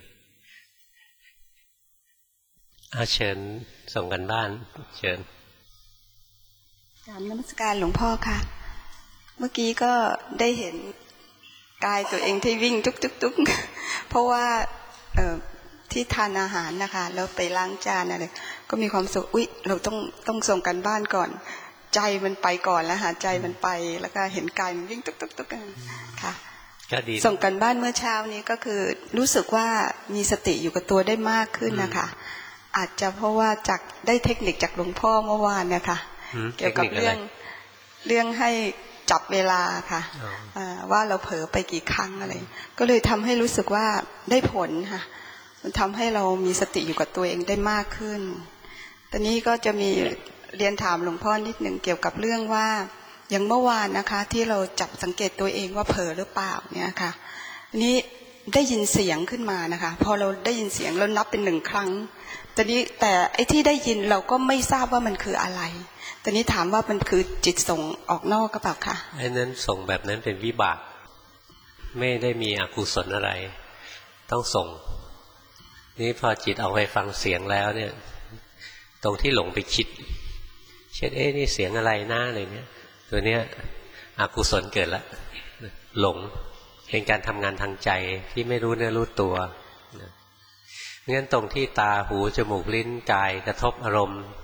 เชิญส่งกันบ้านเชิญกราบนมัสการหลวงพ่อค่ะเมื่อกี้ก็ได้เห็นกายตัวเองที่วิ่งตุ๊กเพราะว่าที่ทานอาหารนะคะแล้วไปล้างจานอะไรก็มีความสุขอุ๊ยเราต้องส่งกันบ้านก่อนใจมันไปก่อนแล้วหาใจมันไปแล้วก็เห็นกายมันวิ่งตุ๊กค่ะส่งกันบ้านเมื่อเช้านี้ก็คือรู้สึกว่ามีสติอยู่กับตัวได้มากขึ้นนะคะอาจจะเพราะว่าจากได้เทคนิคจากหลวงพ่อเมื่อวานนะคะเกี่ยวกับเรื่องให้จับเวลาค่ะว่าเราเผลอไปกี่ครั้งอะไรก็เลยทำให้รู้สึกว่าได้ผลค่ะมันทำให้เรามีสติอยู่กับตัวเองได้มากขึ้นตอนนี้ก็จะมีเรียนถามหลวงพ่อนิดหนึ่งเกี่ยวกับเรื่องว่าอย่างเมื่อวานนะคะที่เราจับสังเกตตัวเองว่าเผลอหรือเปล่าเนี่ยค่ะนี้ได้ยินเสียงขึ้นมานะคะพอเราได้ยินเสียงเรานับเป็น1 ครั้งตอนนี้แต่ไอ้ที่ได้ยินเราก็ไม่ทราบว่ามันคืออะไรตอนนี้ถามว่ามันคือจิตส่งออกนอกก็เปล่าคะไอ้นั้นส่งแบบนั้นเป็นวิบากไม่ได้มีอกุศลอะไรต้องส่งนี่พอจิตเอาไปฟังเสียงแล้วเนี่ยตรงที่หลงไปคิดเช่นนี่เสียงอะไรนะอะไรเนี่ยตัวเนี้ยอกุศลเกิดแล้วหลงเป็นการทำงานทางใจที่ไม่รู้เนื้อรู้ตัวงั้นตรงที่ตาหูจมูกลิ้นกายกระทบอารมณ์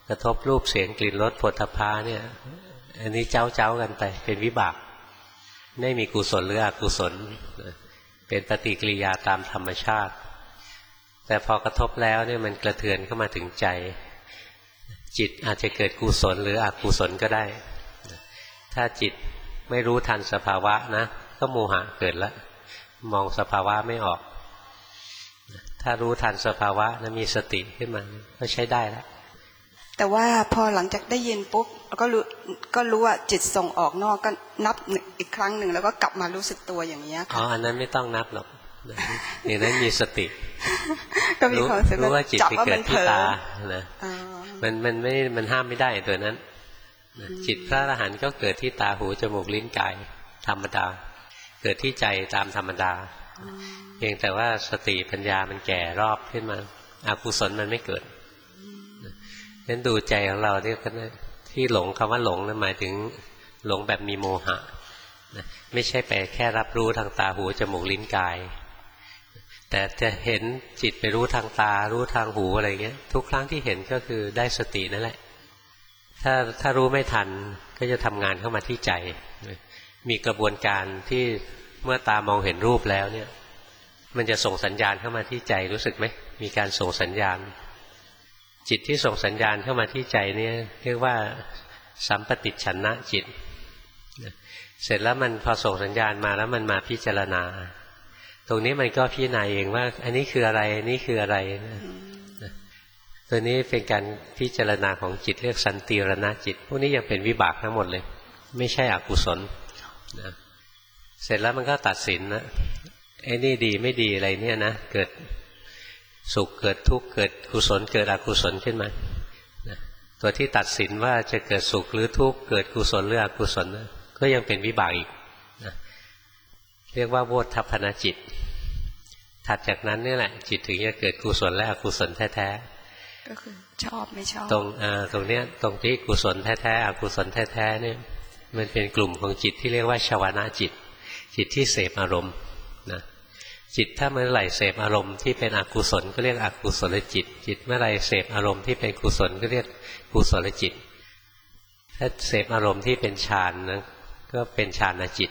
กระทบรูปเสียงกลิ่นรสโผฏฐัพพะเนี่ยอันนี้เจ้ากันไปเป็นวิบากไม่มีกุศลหรืออกุศลเป็นปฏิกิริยาตามธรรมชาติแต่พอกระทบแล้วเนี่ยมันกระเทือนเข้ามาถึงใจจิตอาจจะเกิดกุศลหรืออกุศลก็ได้ถ้าจิตไม่รู้ทันสภาวะนะก็โมหะเกิดแล้วมองสภาวะไม่ออกถ้ารู้ทันสภาวะแล้วมีสติขึ้นมาก็ใช้ได้แล้วแต่ว่าพอหลังจากได้ยินปุ๊บก็รู้ว่าจิตส่งออกนอกก็นับอีกครั้งหนึ่งแล้วก็กลับมารู้สึกตัวอย่างนี้ค่ะอันนั้นไม่ต้องนับหรอกอย่างนั้นมีสติก็มีความรู้ว่าจิตไปเกิดที่ตานะมันห้ามไม่ได้ตัวนั้นจิตพระอรหันต์ก็เกิดที่ตาหูจมูกลิ้นกายธรรมดาเกิดที่ใจตามธรรมดาเพียงแต่ว่าสติปัญญามันแก่รอบขึ้นมาอกุศลมันไม่เกิดนั้นดูใจของเราเนี่ยที่หลงคำว่าหลงนั่นหมายถึงหลงแบบมีโมหะไม่ใช่ไปแค่รับรู้ทางตาหูจมูกลิ้นกายแต่จะเห็นจิตไปรู้ทางตารู้ทางหูอะไรเงี้ยทุกครั้งที่เห็นก็คือได้สตินั่นแหละถ้ารู้ไม่ทันก็จะทำงานเข้ามาที่ใจมีกระบวนการที่เมื่อตามองเห็นรูปแล้วเนี่ยมันจะส่งสัญญาณเข้ามาที่ใจรู้สึกไหมมีการส่งสัญญาณจิตที่ส่งสัญญาณเข้ามาที่ใจเนี่ยเรียกว่าสัมปติชนะจิตเสร็จแล้วมันพอส่งสัญญาณมาแล้วมันมาพิจารณาตรงนี้มันก็พิจารณาเองว่าอันนี้คืออะไรอันนี้คืออะไรตัวนี้เป็นการพิจารณาของจิตเรียกสันติรณจิตพวกนี้ยังเป็นวิบากทั้งหมดเลยไม่ใช่อกุศลนะเสร็จแล้วมันก็ตัดสินนะไอ้นี่ดีไม่ดีอะไรเนี่ยนะเกิดสุขเกิดทุกข์เกิดกุศลเกิดอกุศลขึ้นมานะตัวที่ตัดสินว่าจะเกิดสุขหรือทุกข์เกิดกุศลหรืออกุศลนะก็ยังเป็นวิบากอีกนะเรียกว่าโวฏฐัพพนจิตถัดจากนั้นนี่แหละจิตถึงจะเกิดกุศลและอกุศลแท้ๆก็คือชอบไม่ชอบตรงเนี้ยตรงที่กุศลแท้ๆอกุศลแท้ๆเนี่ยมันเป็นกลุ่มของจิตที่เรียกว่าชวนะจิตจิตที่เสพอารมณ์นะจิตถ้าเมื่อไหร่เสพอารมณ์ที่เป็นอกุศลก็เรียกอกุศลจิตจิตเมื่อไหร่เสพอารมณ์ที่เป็นกุศลก็เรียกกุศลจิตถ้าเสพอารมณ์ที่เป็นฌานนะก็เป็นฌานจิต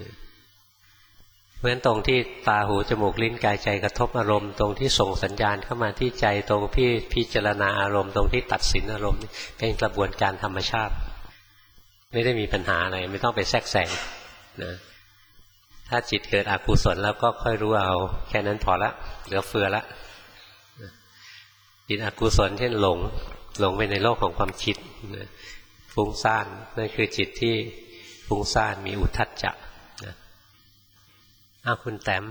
เพราะฉะนั้นตรงที่ตาหูจมูกลิ้นกายใจกระทบอารมณ์ตรงที่ส่งสัญญาณเข้ามาที่ใจตรงที่พิจารณาอารมณ์ตรงที่ตัดสินอารมณ์เป็นกระบวนการธรรมชาติไม่ได้มีปัญหาอะไรไม่ต้องไปแทรกแซงนะถ้าจิตเกิดอกุศลแล้วก็ค่อยรู้เอาแค่นั้นพอละเหลือเฟือละจิตอกุศลเช่นหลงไปในโลกของความคิดฟุ้งซ่านนั่นคือจิตที่ฟุ้งซ่านมีอุทธัจจะคุณแต้ม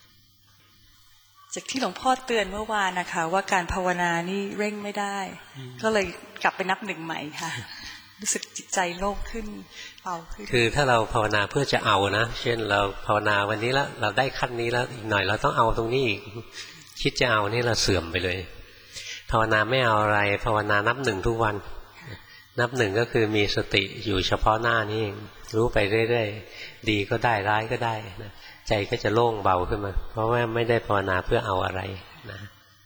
จากที่หลวงพ่อเตือนเมื่อวานนะคะว่าการภาวนานี่เร่งไม่ได้ก็เลยกลับไปนับหนึ่งใหม่ค่ะรู้สึกจิตใจโล่งขึ้นเบาขึ้นคือถ้าเราภาวนาเพื่อจะเอานะเช่นเราภาวนาวันนี้แล้วเราได้ขั้นนี้แล้วอีกหน่อยเราต้องเอาตรงนี้อีกคิดจะเอานี่เราเสื่อมไปเลยภาวนาไม่เอาอะไรภาวนานับหนึ่งทุกวันนับหนึ่งก็คือมีสติอยู่เฉพาะหน้านี่เองรู้ไปเรื่อยๆดีก็ได้ร้ายก็ได้นะใจก็จะโล่งเบาขึ้นมาเพราะว่าไม่ได้ภาวนาเพื่อเอาอะไรนะ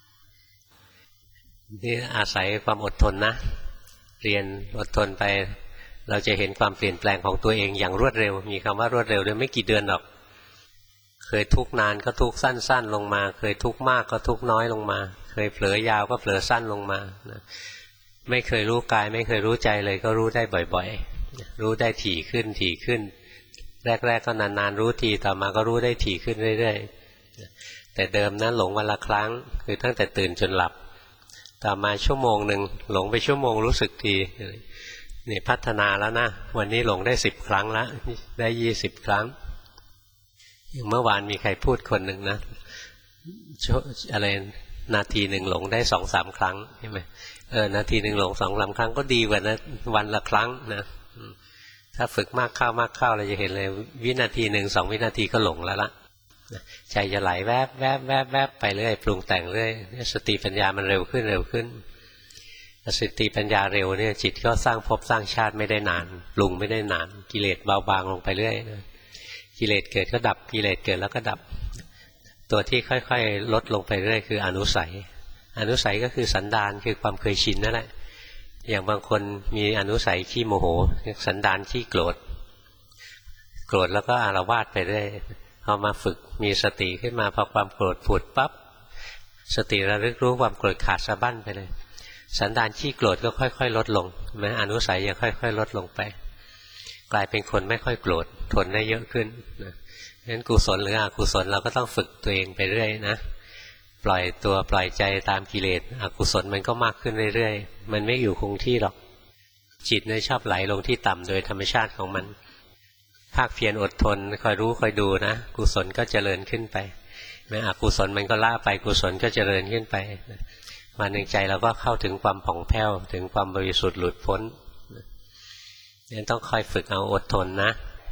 นี่อาศัยความอดทนนะเรียนอดทนไปเราจะเห็นความเปลี่ยนแปลงของตัวเองอย่างรวดเร็วมีคำว่ารวดเร็วด้วยไม่กี่เดือนหรอกเคยทุกข์นานก็ทุกข์สั้นๆลงมาเคยทุกข์มากก็ทุกข์น้อยลงมาเคยเผลอยาวก็เผลอสั้นลงมานะไม่เคยรู้กายไม่เคยรู้ใจเลยก็รู้ได้บ่อยๆรู้ได้ถี่ขึ้นแรกๆก็นานๆรู้ทีต่อมาก็รู้ได้ถี่ขึ้นเรื่อยๆแต่เดิมนั้นหลงวันละครั้งคือตั้งแต่ตื่นจนหลับต่อมาชั่วโมงหนึ่งหลงไปชั่วโมงรู้สึกทีนี่พัฒนาแล้วนะวันนี้หลงได้10 ครั้งแล้วได้20 ครั้งอย่างเมื่อวานมีใครพูดคนหนึ่งนะอะไรนาทีหนึ่งหลงได้ 2-3 ครั้งใช่ไหมนาทีหนึ่งหลง 2-3 ครั้งก็ดีกว่านะวันละครั้งนะถ้าฝึกมากเข้าเราจะเห็นเลยวินาทีหนึ่ง2 วินาทีก็หลงแล้วละใจจะไหลแวบไปเรื่อยปรุงแต่งเรื่อยสติปัญญามันเร็วขึ้นสติปัญญาเร็วเนี่ยจิตก็สร้างภพสร้างชาติไม่ได้นานปรุงไม่ได้นานกิเลสเบาบางลงไปเรื่อยกิเลสเกิดก็ดับกิเลสเกิดแล้วก็ดับตัวที่ค่อยๆลดลงไปเรื่อยคืออนุสัยก็คือสันดานคือความเคยชินนั่นแหละอย่างบางคนมีอนุสัยขี้โมโหสันดานขี้โกรธแล้วก็อาละวาดไปเรื่อยพอมาฝึกมีสติขึ้นมาพอความโกรธผุดปั๊บสติระลึกรู้ความโกรธขาดสะบั้นไปเลยสันดานขี้โกรธก็ค่อยๆลดลงแม้อนุสัยยังค่อยๆลดลงไปกลายเป็นคนไม่ค่อยโกรธทนได้เยอะขึ้นนะงั้นกุศลหรืออกุศลเราก็ต้องฝึกตัวเองไปเรื่อยนะปล่อยตัวปล่อยใจตามกิเลสอกุศลมันก็มากขึ้นเรื่อยๆมันไม่อยู่คงที่หรอกจิตเนี่ยชอบไหลลงที่ต่ำโดยธรรมชาติของมันภาคเพียรอดทนคอยรู้คอยดูนะกุศลก็เจริญขึ้นไปแม้อกุศลมันก็ละไปกุศลก็เจริญขึ้นไปวันหนึ่งใจเราก็เข้าถึงความผ่องแผ้วถึงความบริสุทธิ์หลุดพ้นนี่ต้องคอยฝึกเอาอดทนนะ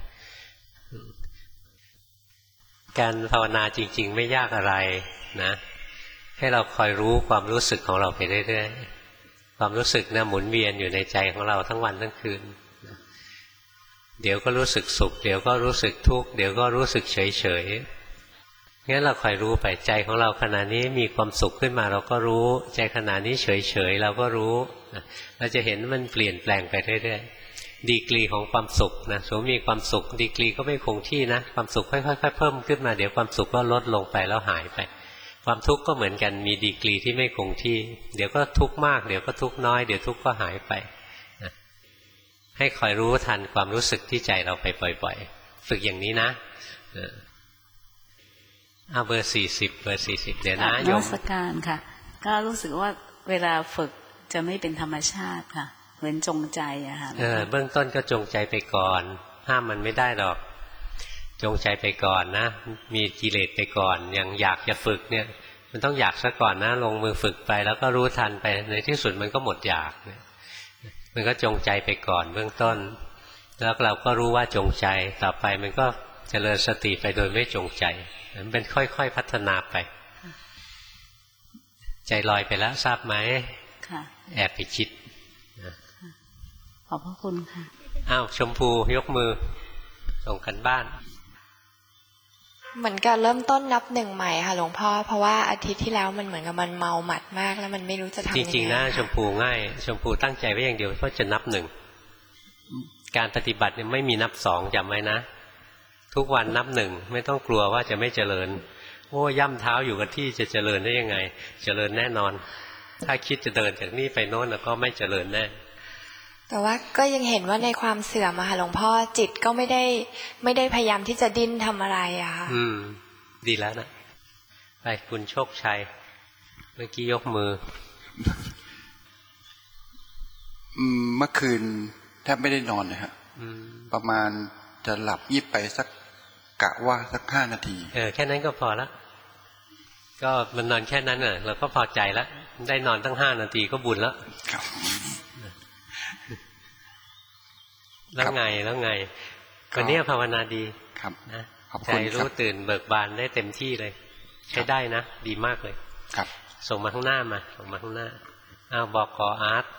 การภาวนาจริงๆไม่ยากอะไรนะให้เราคอยรู้ความรู้สึกของเราไปเรื่อยๆความรู้สึกนะหมุนเวียนอยู่ในใจของเราทั้งวันทั้งคืนเดี๋ยวก็รู้สึกสุขเดี๋ยวก็รู้สึกทุกข์เดี๋ยวก็รู้สึกเฉยๆงั้นเราคอยรู้ไปใจของเราขณะนี้มีความสุขขึ้นมาเราก็รู้ใจขณะนี้เฉยๆเราก็รู้เราจะเห็นมันเปลี่ยนแปลงไปเรื่อยๆดีกรีของความสุขนะสมมติมีความสุขดีกรีก็ไม่คงที่นะความสุขค่อยๆเพิ่มขึ้นมาเดี๋ยวความสุขก็ลดลงไปแล้วหายไปความทุกข์ก็เหมือนกันมีดีกรีที่ไม่คงที่เดี๋ยวก็ทุกข์มากเดี๋ยวก็ทุกข์น้อยเดี๋ยวทุกข์ก็หายไปนะให้คอยรู้ทันความรู้สึกที่ใจเราไปบ่อยๆฝึกอย่างนี้นะเอาเบอร์40เดี๋ยวนะโยมนมัสการค่ะก็รู้สึกว่าเวลาฝึกจะไม่เป็นธรรมชาติค่ะเหมือนจงใจอะค่ะเบื้องต้นก็จงใจไปก่อนห้ามมันไม่ได้หรอกจงใจไปก่อนนะมีกิเลสไปก่อนอย่างอยากจะฝึกเนี่ยมันต้องอยากซะก่อนนะลงมือฝึกไปแล้วก็รู้ทันไปในที่สุดมันก็หมดอยากมันก็จงใจไปก่อนเบื้องต้นแล้วเราก็รู้ว่าจงใจต่อไปมันก็เจริญสติไปโดยไม่จงใจมันเป็นค่อยๆพัฒนาไปใจลอยไปแล้วทราบไหมแอบไปคิดขอบพระคุณค่ะอ้าวชมพูยกมือส่งกันบ้านเหมือนกับเริ่มต้นนับหนึ่งใหม่ค่ะหลวงพ่อเพราะว่าอาทิตย์ที่แล้วมันเหมือนกับมันเมาหมัดมากแล้วมันไม่รู้จะทำยังไงจริงๆนะชมพูง่ายชมพูตั้งใจไว้อย่างเดียวว่าจะนับหนึ่งการปฏิบัติเนี่ยไม่มีนับสองจำไว้นะทุกวันนับหนึ่งไม่ต้องกลัวว่าจะไม่เจริญโอ้ย่ำเท้าอยู่กับที่จะเจริญได้ยังไงเจริญแน่นอนถ้าคิดจะเดินจากนี่ไปโน้นก็ไม่เจริญแน่แต่ว่าก็ยังเห็นว่าในความเสื่อมอะค่ะหลวงพ่อจิตก็ไม่ได้พยายามที่จะดิ้นทำอะไรอะค่ะดีแล้วนะไปคุณโชคชัยเมื่อกี้ยกมือเมื่อคืนแทบไม่ได้นอนเลยฮะประมาณจะหลับยิบไปสักกะว่าสัก5 นาทีแค่นั้นก็พอละก็มันนอนแค่นั้นน่ะเราก็พอใจแล้วได้นอนตั้ง5 นาทีก็บุญแล้วแล้วไงวันนี้ภาวนาดีครับนะใจรู้ตื่นเบิกบานได้เต็มที่เลยใช้ได้นะดีมากเลยครับส่งมาข้างหน้ามาส่งมาข้างหน้าบอกขออาร์ต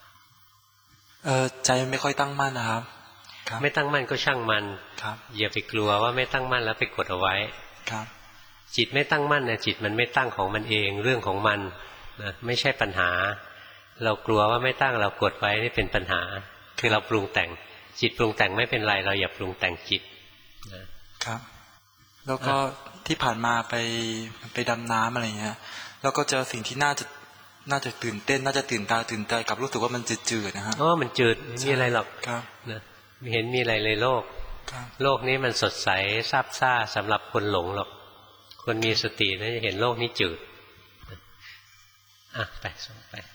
ใจไม่ค่อยตั้งมั่นนะครับไม่ตั้งมั่นก็ช่างมันอย่าไปกลัวว่าไม่ตั้งมั่นแล้วไปกดเอาไว้จิตไม่ตั้งมั่นนะจิตมันไม่ตั้งของมันเองเรื่องของมันนะไม่ใช่ปัญหาเรากลัวว่าไม่ตั้งเรากดไว้นี่เป็นปัญหาคือเราปรุงแต่งจิตปรุงแต่งไม่เป็นไรเราอย่าปรุงแต่งจิตนะครับแล้วก็ที่ผ่านมาไปดำน้ำอะไรเงี้ยแล้วก็เจอสิ่งที่น่าจะตื่นเต้นน่าจะตื่นตาตื่นใจกับรู้สึกว่ามันจืดๆนะฮะมันจืดไม่มีอะไรหรอกนะไม่เห็นมีอะไรเลยโลกนี้มันสดใสซาบซ่าสำหรับคนหลงหรอกคนมีสตินะจะเห็นโลกนี้จืดไปส่งไป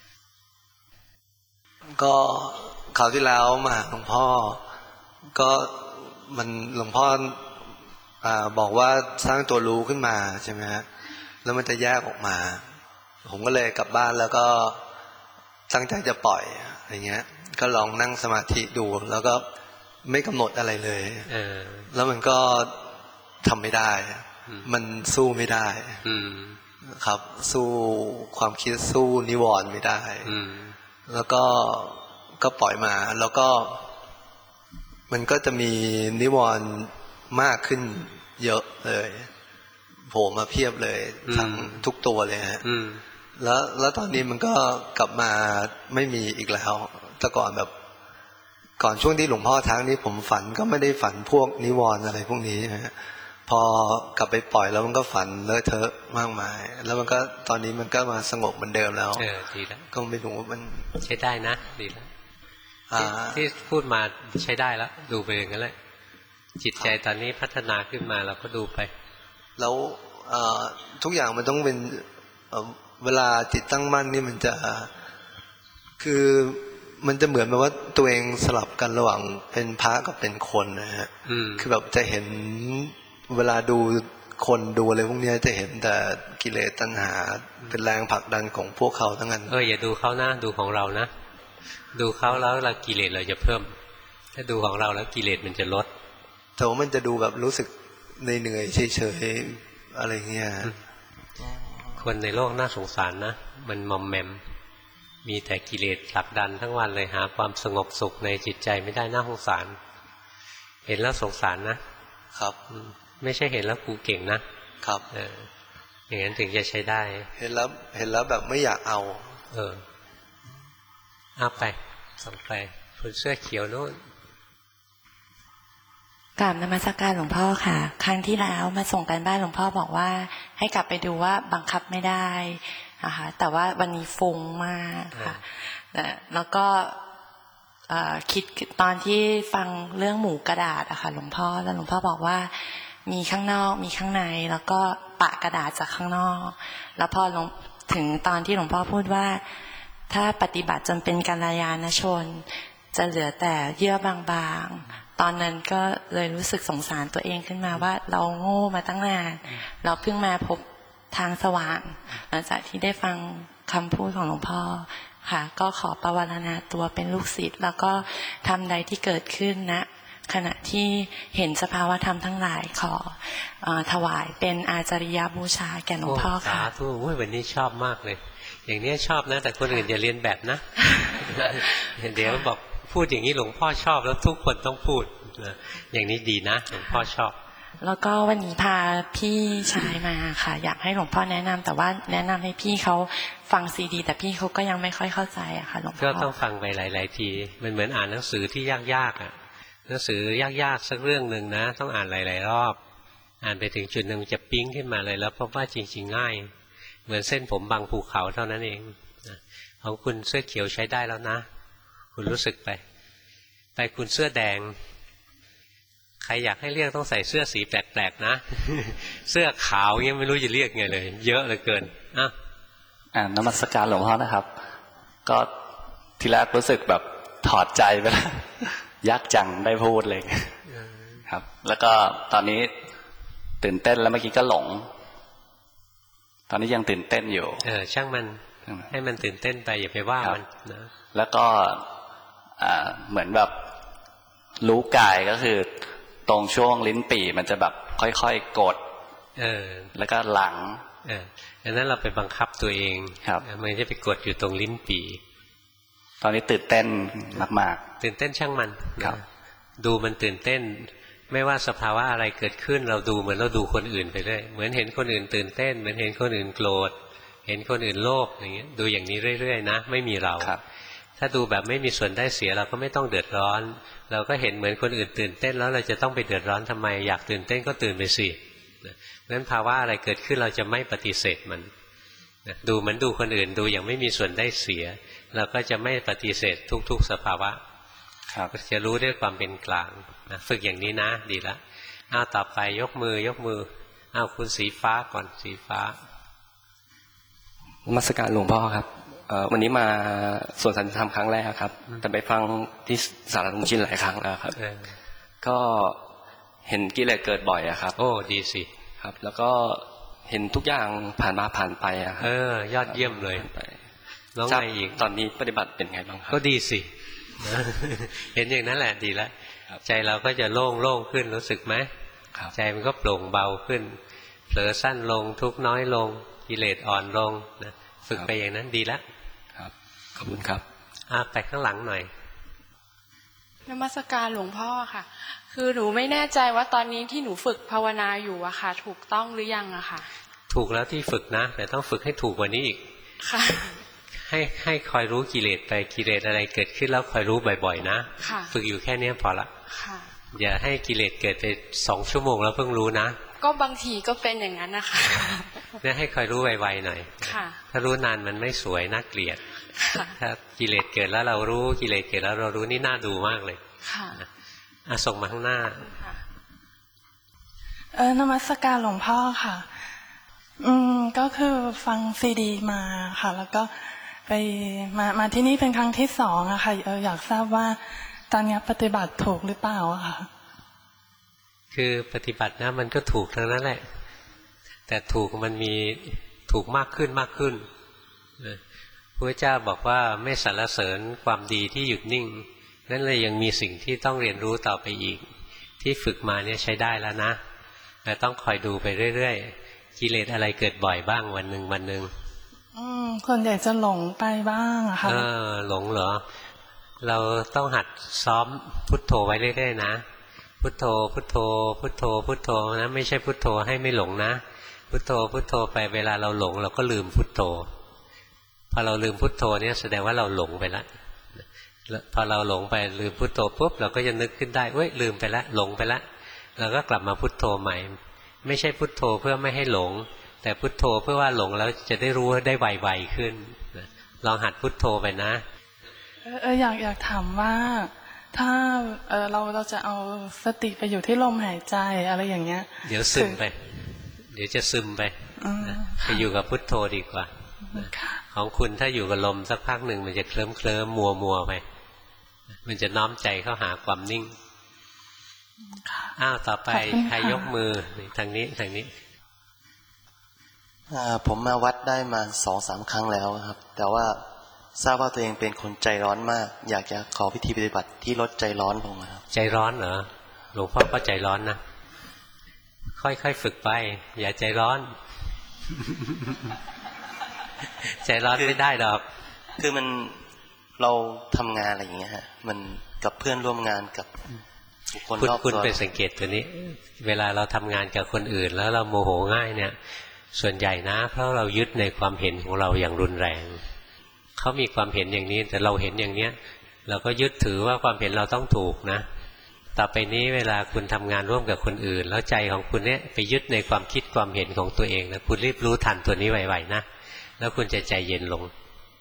ก็คราวที่แล้วมาหลวงพ่อก็หลวงพ่อบอกว่าสร้างตัวรู้ขึ้นมาใช่ไหมฮะแล้วมันจะแยกออกมาผมก็เลยกลับบ้านแล้วก็ตั้งใจจะปล่อยอะไรเงี้ยก็ลองนั่งสมาธิดูแล้วก็ไม่กำหนดอะไรเลยแล้วมันก็ทำไม่ได้มันสู้ไม่ได้ครับสู้ความคิดสู้นิวรณ์ไม่ได้แล้วก็ปล่อยมาแล้วก็มันก็จะมีนิวรณ์มากขึ้นเยอะเลยโผล่มาเพียบเลยทั้งทุกตัวเลยฮะแล้วตอนนี้มันก็กลับมาไม่มีอีกแล้วแต่ก่อนแบบก่อนช่วงที่หลวงพ่อทักนี้ผมฝันก็ไม่ได้ฝันพวกนิวรณ์อะไรพวกนี้นะฮะพอกลับไปปล่อยแล้วมันก็ฝันเลอะเทอะมากมายแล้วมันก็ตอนนี้มันก็มาสงบเหมือนเดิมแล้วดีแล้วก็ไม่รู้ว่ามันใช้ได้นะดีแล้วที่พูดมาใช้ได้แล้วดูไปอย่างนั้นแหละจิตใจตอนนี้พัฒนาขึ้นมาเราก็ดูไปแล้วทุกอย่างมันต้องเป็นเวลาจิตตั้งมั่นนี่มันจะคือมันจะเหมือนแบบว่าตัวเองสลับกันระหว่างเป็นพระกับเป็นคนนะฮะคือแบบจะเห็นเวลาดูคนดูอะไรพวกนี้จะเห็นแต่กิเลสตัณหาเป็นแรงผลักดันของพวกเขาทั้งนั้นอย่าดูเขานะดูของเรานะดูเขาแล้วเรากิเลสเราจะเพิ่มถ้าดูของเราแล้วกิเลสมันจะลดแต่ว่ามันจะดูแบบรู้สึกเหนื่อยเฉยๆอะไรเงี้ยคนในโลกน่าสงสารนะมันมอมแมมมีแต่กิเลสผลักดันทั้งวันเลยหาความสงบสุขในจิตใจไม่ได้น่าสงสารเห็นแล้วสงสารนะครับไม่ใช่เห็นแล้วกูเก่งนะครับอย่างนั้นถึงจะใช้ได้เห็นแล้วแบบไม่อยากเอาเอาไปส่งไปคุณเสื้อเขียวโน่นกราบนมัสการหลวงพ่อค่ะครั้งที่แล้วมาส่งกันบ้านหลวงพ่อบอกว่าให้กลับไปดูว่าบังคับไม่ได้นะคะแต่ว่าวันนี้ฟุ้งมากค่ะแล้วก็คิดตอนที่ฟังเรื่องหมูกระดาษอะค่ะหลวงพ่อแล้วหลวงพ่อบอกว่ามีข้างนอกมีข้างในแล้วก็ปะกระดาษจากข้างนอกแล้วพอถึงตอนที่หลวงพ่อพูดว่าถ้าปฏิบัติจนเป็นกัลยาณชนจะเหลือแต่เยื่อบางๆตอนนั้นก็เลยรู้สึกสงสารตัวเองขึ้นมาว่าเราโง่มาตั้งนานเราเพิ่งมาพบทางสว่างหลังจากที่ได้ฟังคำพูดของหลวงพ่อค่ะก็ขอปวารณาตัวเป็นลูกศิษย์แล้วก็ทำใดที่เกิดขึ้นนะขณะที่เห็นสภาวะธรรมทั้งหลายขอถวายเป็นอาจาริยบูชาแก่หลวงพ่อค่ะสาธุวันนี้ชอบมากเลยอย่างนี้ชอบนะแต่คนอื่นอย่าเรียนแบบนะ เดี๋ยวบอกพูดอย่างนี้หลวงพ่อชอบแล้วทุกคนต้องพูดอย่างนี้ดีนะหลวงพ่อชอบแล้วก็วันนี้พาพี่ชายมาค่ะอยากให้หลวงพ่อแนะนำแต่ว่าแนะนำให้พี่เขาฟังซีดีแต่พี่เขาก็ยังไม่ค่อยเข้าใจอะค่ะหลวงพ่อก็ต้องฟังไปหลายๆทีมันเหมือนอ่านหนังสือที่ยากๆอ่ะหนังสือยากๆสักเรื่องนึงนะต้องอ่านหลายๆรอบอ่านไปถึงจุดนึงจะปิ๊งขึ้นมาเลยแล้วพบว่าจริงๆง่ายเหมือนเส้นผมบางภูเขาเท่านั้นเองของคุณเสื้อเขียวใช้ได้แล้วนะคุณรู้สึกไปคุณเสื้อแดงใครอยากให้เรียกต้องใส่เสื้อสีแปลกๆนะเสื้อขาวยังไม่รู้จะเรียกไงเลยเยอะเหลือเกินนมัสการหลวงพ่อนะครับก็ทีแรกรู้สึกแบบถอดใจไปแล้วยากจังได้พูดเลยครับแล้วก็ตอนนี้ตื่นเต้นแล้วเมื่อกี้ก็หลงตอนนี้ยังตื่นเต้นอยู่ช่างมันให้มันตื่นเต้นไปอย่าไปว่ามันนะแล้วก็เหมือนแบบรู้กายก็คือตรงช่วงลิ้นปี่มันจะแบบค่อยๆกดแล้วก็หลังดังนั้นเราไปบังคับตัวเองมันจะไปกดอยู่ตรงลิ้นปี่ตอนนี้ตื่นเต้นมากๆตื่นเต้นช่างมันดูมันตื่นเต้นไม่ว่าสภาวะอะไรเกิดขึ้นเราดูเหมือนเราดูคนอื่นไปเรื่อยเหมือนเห็นคนอื่นตื่นเต้นเหมือนเห็นคนอื่นโกรธเห็นคนอื่นโลภอย่างเงี้ยดูอย่างนี้เรื่อยๆนะไม่มีเราถ้าดูแบบไม่มีส่วนได้เสียเราก็ไม่ต้องเดือดร้อนเราก็เห็นเหมือนคนอื่นตื่นเต้นแล้วเราจะต้องไปเดือดร้อนทำไมอยากตื่นเต้นก็ตื่นไปสินั้นภาวะอะไรเกิดขึ้นเราจะไม่ปฏิเสธมันดูเหมือนดูคนอื่นดูอย่างไม่มีส่วนได้เสียเราก็จะไม่ปฏิเสธทุกๆสภาวะจะรู้ด้วยความเป็นกลางฝึกอย่างนี้นะดีละต่อไปยกมือคุณสีฟ้าก่อนสีฟ้านมัสการหลวงพ่อครับวันนี้มาสวนสันติธรรมครั้งแรกครับแต่ไปฟังที่สาราลุงชินหลายครั้งแล้วครับก็เห็นกิเลสเกิดบ่อยครับโอ้ดีสิครับแล้วก็เห็นทุกอย่างผ่านมาผ่านไปครับยอดเยี่ยมเลยน้องไงอีกตอนนี้ปฏิบัติเป็นไงบ้างครับก็ดีสิเห็นอย่างนั้นแหละดีแล้วใจเราก็จะโล่งขึ้นรู้สึกไหมใจมันก็โปร่งเบาขึ้นเผลอสั้นลงทุกน้อยลงกิเลสอ่อนลงนะฝึกไปอย่างนั้นดีแล้วครับขอบคุณครับไปข้างหลังหน่อยนมัสการหลวงพ่อค่ะคือหนูไม่แน่ใจว่าตอนนี้ที่หนูฝึกภาวนาอยู่อะค่ะถูกต้องหรือยังอะค่ะถูกแล้วที่ฝึกนะแต่ต้องฝึกให้ถูกกว่านี้อีกให้คอยรู้กิเลสไปกิเลสอะไรเกิดขึ้นแล้วคอยรู้บ่อยๆนะฝึกอยู่แค่นี้พอละอย่าให้กิเลสเกิดไป2 ชั่วโมงแล้วเพิ่งรู้นะก็บางทีก็เป็นอย่างนั้นนะคะเนี่ยให้คอยรู้ไวๆหน่อยถ้ารู้นานมันไม่สวยน่าเกลียดถ้ากิเลสเกิดแล้วเรารู้กิเลสเกิดแล้วเรารู้นี่น่าดูมากเลยส่งมาข้างหน้านมัสการหลวงพ่อค่ะก็คือฟังซีดีมาค่ะแล้วก็ไปมาที่นี่เป็นครั้งที่2อะค่ะอยากทราบว่าตอนนี้ปฏิบัติถูกหรือเปล่าอะค่ะคือปฏิบัตินะมันก็ถูกทั้งนั้นแหละแต่ถูกมันมีถูกมากขึ้นพระเจ้าบอกว่าไม่สรรเสริญความดีที่หยุดนิ่งนั่นเลยยังมีสิ่งที่ต้องเรียนรู้ต่อไปอีกที่ฝึกมาเนี่ยใช้ได้แล้วนะแต่ต้องคอยดูไปเรื่อยๆกิเลสอะไรเกิดบ่อยบ้างวันหนึ่งคนใหญ่จะหลงไปบ้างอะค่ะหลงเหรอเราต้องหัดซ้อมพุทโธไว้เรื่อยๆนะพุทโธพุทโธพุทโธพุทโธนะไม่ใช่พุทโธให้ไม่หลงนะพุทโธพุทโธไปเวลาเราหลงเราก็ลืมพุทโธพอเราลืมพุทโธเนี่ยแสดงว่าเราหลงไปแล้วพอเราหลงไปลืมพุทโธปุ๊บเราก็จะนึกขึ้นได้เว้ยลืมไปแล้วหลงไปแล้วเราก็กลับมาพุทโธใหม่ไม่ใช่พุทโธเพื่อไม่ให้หลงแต่พุทโธเพื่อว่าหลงแล้วจะได้รู้ได้ไวๆขึ้นลองหัดพุทโธไปนะอยากถามว่าถ้าเราจะเอาสติไปอยู่ที่ลมหายใจอะไรอย่างเงี้ยเดี๋ยวซึมไปเดี๋ยวจะซึมไปไปอยู่กับพุทโธดีกว่าของคุณถ้าอยู่กับลมสักพักหนึ่งมันจะเคลิ้มมัวไปมันจะน้อมใจเข้าหาความนิ่งต่อไปใครยกมือทางนี้ผมมาวัดได้มา 2-3 ครั้งแล้วครับแต่ว่าทราบว่าตัวเองเป็นคนใจร้อนมากอยากจะขอวิธีปฏิบัติที่ลดใจร้อนลงครับใจร้อนเหรอหลวงพ่อก็ใจร้อนนะค่อยๆฝึกไปอย่าใจร้อน ใจร้อนไม่ได้หรอกคือมันเราทำงานอะไรอย่างเงี้ยฮะมันกับเพื่อนร่วมงานกับบุคคลรอบตัวคุณเป็นสังเกตตัวนี้เวลาเราทำงานกับคนอื่นแล้วเราโมโหง่ายเนี่ยส่วนใหญ่นะเพราะเรายึดในความเห็นของเราอย่างรุนแรงเขามีความเห็นอย่างนี้แต่เราเห็นอย่างเนี้ยเราก็ยึดถือว่าความเห็นเราต้องถูกนะต่อไปนี้เวลาคุณทำงานร่วมกับคนอื่นแล้วใจของคุณเนี่ยไปยึดในความคิดความเห็นของตัวเองนะคุณรีบรู้ทันตัวนี้ไวๆนะแล้วคุณจะใจเย็นลง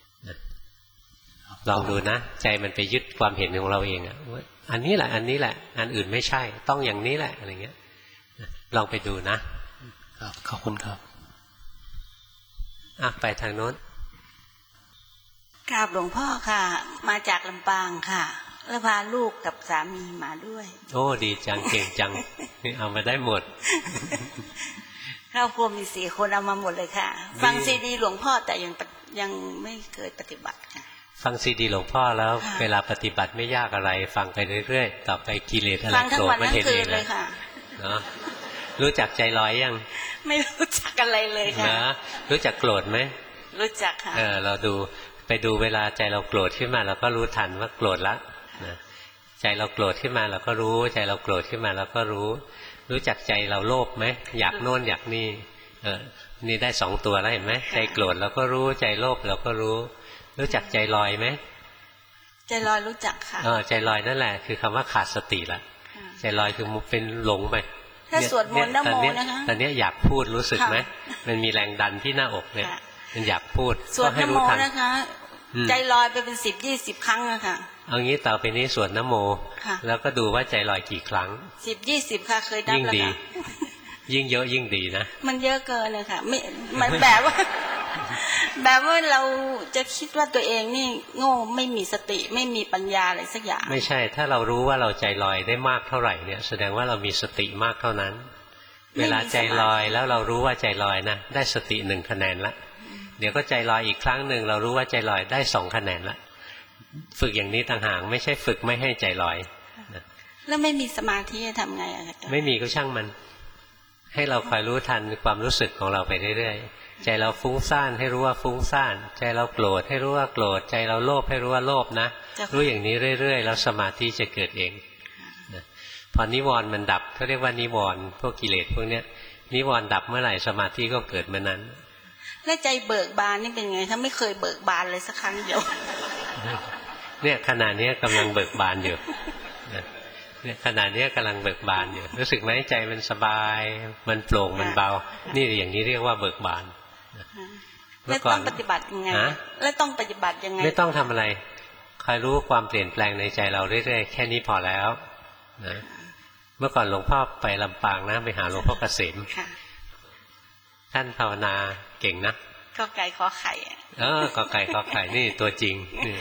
ลองดูนะใจมันไปยึดความเห็นของเราเองอันนี้แหละอันอื่นไม่ใช่ต้องอย่างนี้แหละอะไรเงี้ยลองไปดูนะครับขอบคุณครับไปทางโน้นกราบหลวงพ่อค่ะมาจากลำปางค่ะแล้วพาลูกกับสามีมาด้วยโอ้ดีจังเก่งจังนี่เอามาได้หมดครอบครัวมี4 คนเอามาหมดเลยค่ะฟังซีดีหลวงพ่อแต่ยังไม่เคยปฏิบัติค่ะฟังซีดีหลวงพ่อแล้วเวลาปฏิบัติไม่ยากอะไรฟังไปเรื่อยๆต่อไปกิเลสอะไรโกรธมันเห็นเองเลยเนาะรู้จักใจลอยยังไม่รู้จักอะไรเลยค่ะนะรู้จักโกรธไหมรู้จักค่ะเราไปดูเวลาใจเราโกรธขึ้นมาเราก็รู้ทันว่าโกรธละนะใจเราโกรธขึ้นมาเราก็รู้ใจเราโกรธขึ้นมาเราก็รู้จักใจเราโลภไหมอยากโน่นอยากนี่นี่ได้2 ตัวแล้วเห็นไหมใจโกรธเราก็รู้ใจโลภเราก็รู้จักใจลอยไหมใจลอยรู้จักค่ะใจลอยนั่นแหละคือคำว่าขาดสติละใจลอยคือเป็นหลงไปถ้าสวดมนต์นะโมนะคะตอนนี้อยากพูดรู้สึกไหมมันมีแรงดันที่หน้าอกเนี่ยมันอยากพูดสวดนะโมนะคะใจลอยไปเป็น10-20 ครั้งอะค่ะเอางี้ต่อไปนี้สวดนะโมแล้วก็ดูว่าใจลอยกี่ครั้ง 10-20 ค่ะเคยนับแล้วค่ะยิ่งเยอะยิ่งดีนะมันเยอะเกินเลยค่ะมันแบบว่าเราจะคิดว่าตัวเองนี่โง่ไม่มีสติไม่มีปัญญาอะไรสักอย่างไม่ใช่ถ้าเรารู้ว่าเราใจลอยได้มากเท่าไหร่เนี่ยแสดงว่าเรามีสติมากเท่านั้นเวลาใจลอยแล้วเรารู้ว่าใจลอยนะได้สติ1 คะแนนละเดี๋ยวก็ใจลอยอีกครั้งหนึ่งเรารู้ว่าใจลอยได้2 คะแนนละฝึกอย่างนี้ต่างหากไม่ใช่ฝึกไม่ให้ใจลอยแล้วไม่มีสมาธิจะทำไงอะคะไม่มีก็ช่างมันให้เราคอยรู้ทันความรู้สึกของเราไปเรื่อยๆใจเราฟุ้งซ่านให้รู้ว่าฟุ้งซ่านใจเราโกรธให้รู้ว่าโกรธใจเราโลภให้รู้ว่าโลภนะรู้อย่างนี้เรื่อยๆแล้วสมาธิจะเกิดเองพอนิวรณ์มันดับเขาเรียกว่านิวรณ์พวกกิเลสพวกเนี้ยนิวรณ์ดับเมื่อไหร่สมาธิก็เกิดเมื่อนั้นและใจเบิกบานนี่เป็นไงถ้าไม่เคยเบิกบานเลยสักครั้งเดียวเนี่ยขณะนี้กำลังเบิกบานอยู่เนี่ยขณะนี้กำลังเบิกบานอยู่รู้สึกไหมใจมันสบายมันโปร่งมันเบานี่อย่างนี้เรียกว่าเบิกบานแล้วต้องปฏิบัติยังไงแล้วต้องปฏิบัติยังไงไม่ต้องทำอะไรคอยรู้ความเปลี่ยนแปลงในใจเราเรื่อยๆแค่นี้พอแล้วนะเมื่อก่อนหลวงพ่อไปลำปางนะไปหาหลวงพ่อเกษมท่านภาวนาเก่งนะกอไก่ขอไข่กอไก่ขอไข่นี่ตัวจริงนี่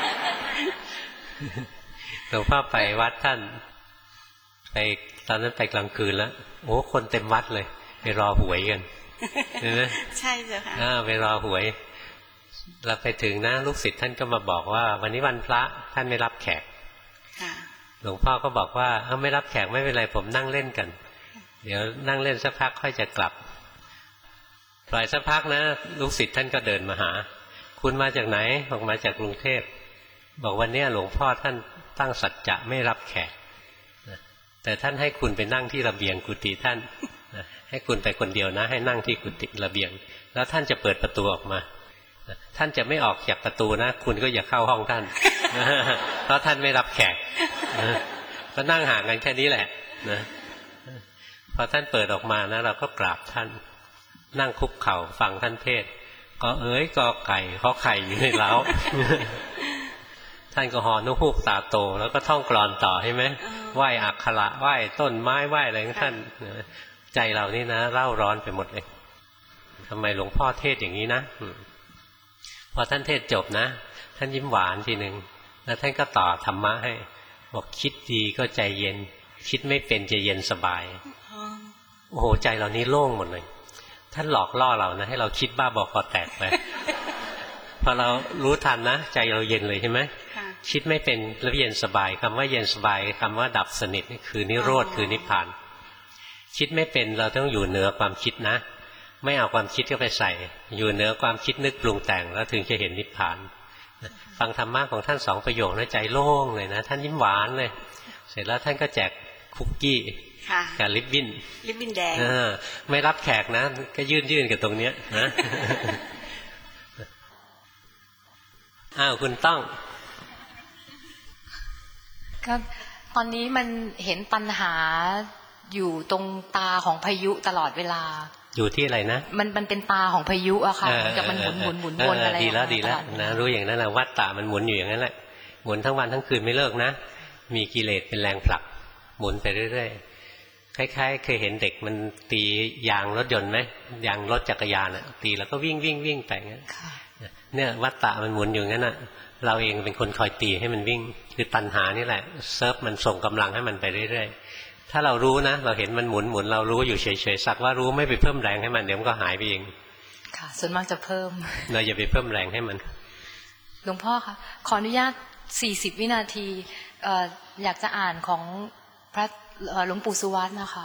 หลวงพ่อไปวัดท่านไปตอนนั้นไปกลางคืนแล้วโอ้คนเต็มวัดเลยไปรอหวยกันเห็นไหมใช่จ้ะค่ะไปรอหวยเราไปถึงนะลูกศิษย์ท่านก็มาบอกว่าวันนี้วันพระท่านไม่รับแขกหลวงพ่อก็บอกว่าไม่รับแขกไม่เป็นไรผมนั่งเล่นกันเดี๋ยวนั่งเล่นสักพักค่อยจะกลับปล่อยสักพักนะลูกศิษย์ท่านก็เดินมาหาคุณมาจากไหนบอกมาจากกรุงเทพบอกวันนี้หลวงพ่อท่านตั้งสัจจะไม่รับแขกแต่ท่านให้คุณไปนั่งที่ระเบียงกุฏิท่านให้คุณไปคนเดียวนะให้นั่งที่กุฏิระเบียงแล้วท่านจะเปิดประตูออกมาท่านจะไม่ออกจากประตูนะคุณก็อย่าเข้าห้องท่านเพราะท่านไม่รับแขกก็นั่งห่างกันแค่นี้แหละนะพอท่านเปิดออกมานะเราก็กราบท่านนั่งคุกเข่าฟังท่านเทศก็กอไก่ขอไข่อยู่ในเล้าท่านก็ห่อนุ่งฮูกตาโตแล้วก็ท่องกลอนต่อใช่ไหมไหว้อักขระไหว้ต้นไม้ไหว้อะไรของท่านใจเรานี่นะเร่าร้อนไปหมดเลยทำไมหลวงพ่อเทศอย่างนี้นะพอท่านเทศจบนะท่านยิ้มหวานทีหนึ่งแล้วท่านก็ต่อธรรมะให้บอกคิดดีก็ใจเย็นคิดไม่เป็นจะเย็นสบายโอ้โหใจเรานี้โล่งหมดเลยท่านหลอกล่อเรานะให้เราคิดบ้าบอคอแตกไปพอเรารู้ทันนะใจเราเย็นเลยใช่ไหมคิดไม่เป็นแล้วเย็นสบายคำว่าเย็นสบายคำว่าดับสนิทนี่คือนิโรธคือนิพพานคิดไม่เป็นเราต้องอยู่เหนือความคิดนะไม่เอาความคิดเข้าไปใส่อยู่เหนือความคิดนึกปรุงแต่งแล้วถึงจะเห็นนิพพานฟังธรรมะของท่าน2 ประโยคนะใจโล่งเลยนะท่านยิ้มหวานเลยเสร็จแล้วท่านก็แจกคุกกี้กับลิปบิ้นแดงไม่รับแขกนะก็ยื่นกับตรงเนี้ยนะคุณต้องก็ตอนนี้มันเห็นปัญหาอยู่ตรงตาของพายุตลอดเวลาอยู่ที่อะไรนะมันเป็นตาของพายุอะค่ะกับมันหมุนวนอะไรดีแล้วนะรู้อย่างนั้นแหละวัฏฏะมันหมุนอยู่อย่างนั้นแหละหมุนทั้งวันทั้งคืนไม่เลิกนะมีกิเลสเป็นแรงผลักหมุนไปเรื่อยๆคล้ายๆเคยเห็นเด็กมันตียางรถยนต์ไหมยางรถจักรยานอะตีแล้วก็วิ่งไปงั้นเนี่ยวัฏฏะมันหมุนอยู่งั้นอะเราเองเป็นคนคอยตีให้มันวิ่งคือตัณหานี่แหละเซิร์ฟมันส่งกำลังให้มันไปเรื่อยๆถ้าเรารู้นะเราเห็นมันหมุนเรารู้อยู่เฉยๆสักว่ารู้ไม่ไปเพิ่มแรงให้มันเดี๋ยวมันก็หายไปเองค่ะส่วนมากจะเพิ่มเราอย่าไปเพิ่มแรงให้มันหลวงพ่อคะขออนุญาต40 วินาทีอยากจะอ่านของพระหลวงปู่สุวัตนะคะ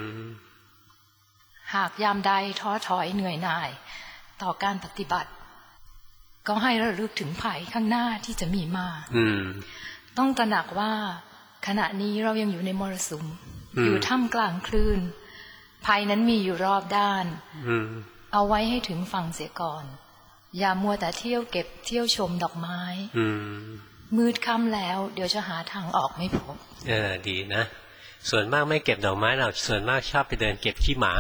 หากยามใดท้อถอยเหนื่อยหน่ายต่อการปฏิบัติก็ให้ระลึกถึงภัยข้างหน้าที่จะมีมาต้องตระหนักว่าขณะนี้เรายังอยู่ในมรสุมอยู่ท่ามกลางคลื่นภัยนั้นมีอยู่รอบด้านเอาไว้ให้ถึงฝั่งเสียก่อนอย่ามัวแต่เที่ยวเก็บเที่ยวชมดอกไม้มืดค่ำแล้วเดี๋ยวจะหาทางออกไม่พบดีนะส่วนมากไม่เก็บดอกไม้เราส่วนมากชอบไปเดินเก็บขี้หมา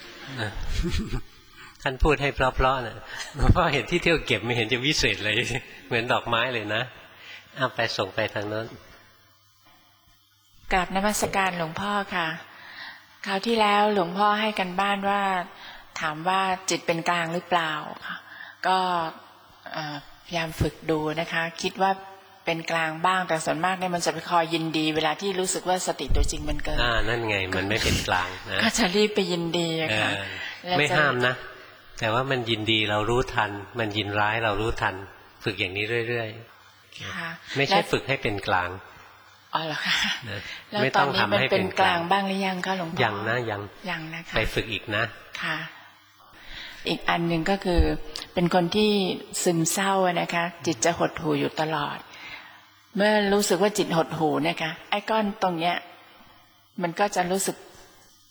ท่านพูดให้เพราะๆนะเพราะเห็นที่เที่ยวเก็บไม่เห็นจะวิเศษเลยเหมือนดอกไม้เลยนะเอาไปส่งไปทางนั้นกราบนมัสการหลวงพ่อค่ะคราวที่แล้วหลวงพ่อให้กันบ้านว่าถามว่าจิตเป็นกลางหรือเปล่าค่ะก็พยายามฝึกดูนะคะคิดว่าเป็นกลางบ้างแต่ส่วนมากเนี่ยมันจะไปคอยยินดีเวลาที่รู้สึกว่าสติตัวจริงมันเกิดนั่นไงมันไม่เป็นกลางนะก็จะรีบไปยินดีอะค่ะไม่ห้ามนะแต่ว่ามันยินดีเรารู้ทันมันยินร้ายเรารู้ทันฝึกอย่างนี้เรื่อยๆไม่ใช่ฝึกให้เป็นกลางอ๋อเหรอคะแล้วตอนนี้มันเป็นกลางบ้างหรือยังคะหลวงพ่อยังนะยังนะคะไปฝึกอีกนะค่ะอีกอันหนึ่งก็คือเป็นคนที่ซึมเศร้านะคะจิตจะหดหู่อยู่ตลอดเมื่อรู้สึกว่าจิตหดหู่นะคะไอ้ก้อนตรงเนี้ยมันก็จะรู้สึก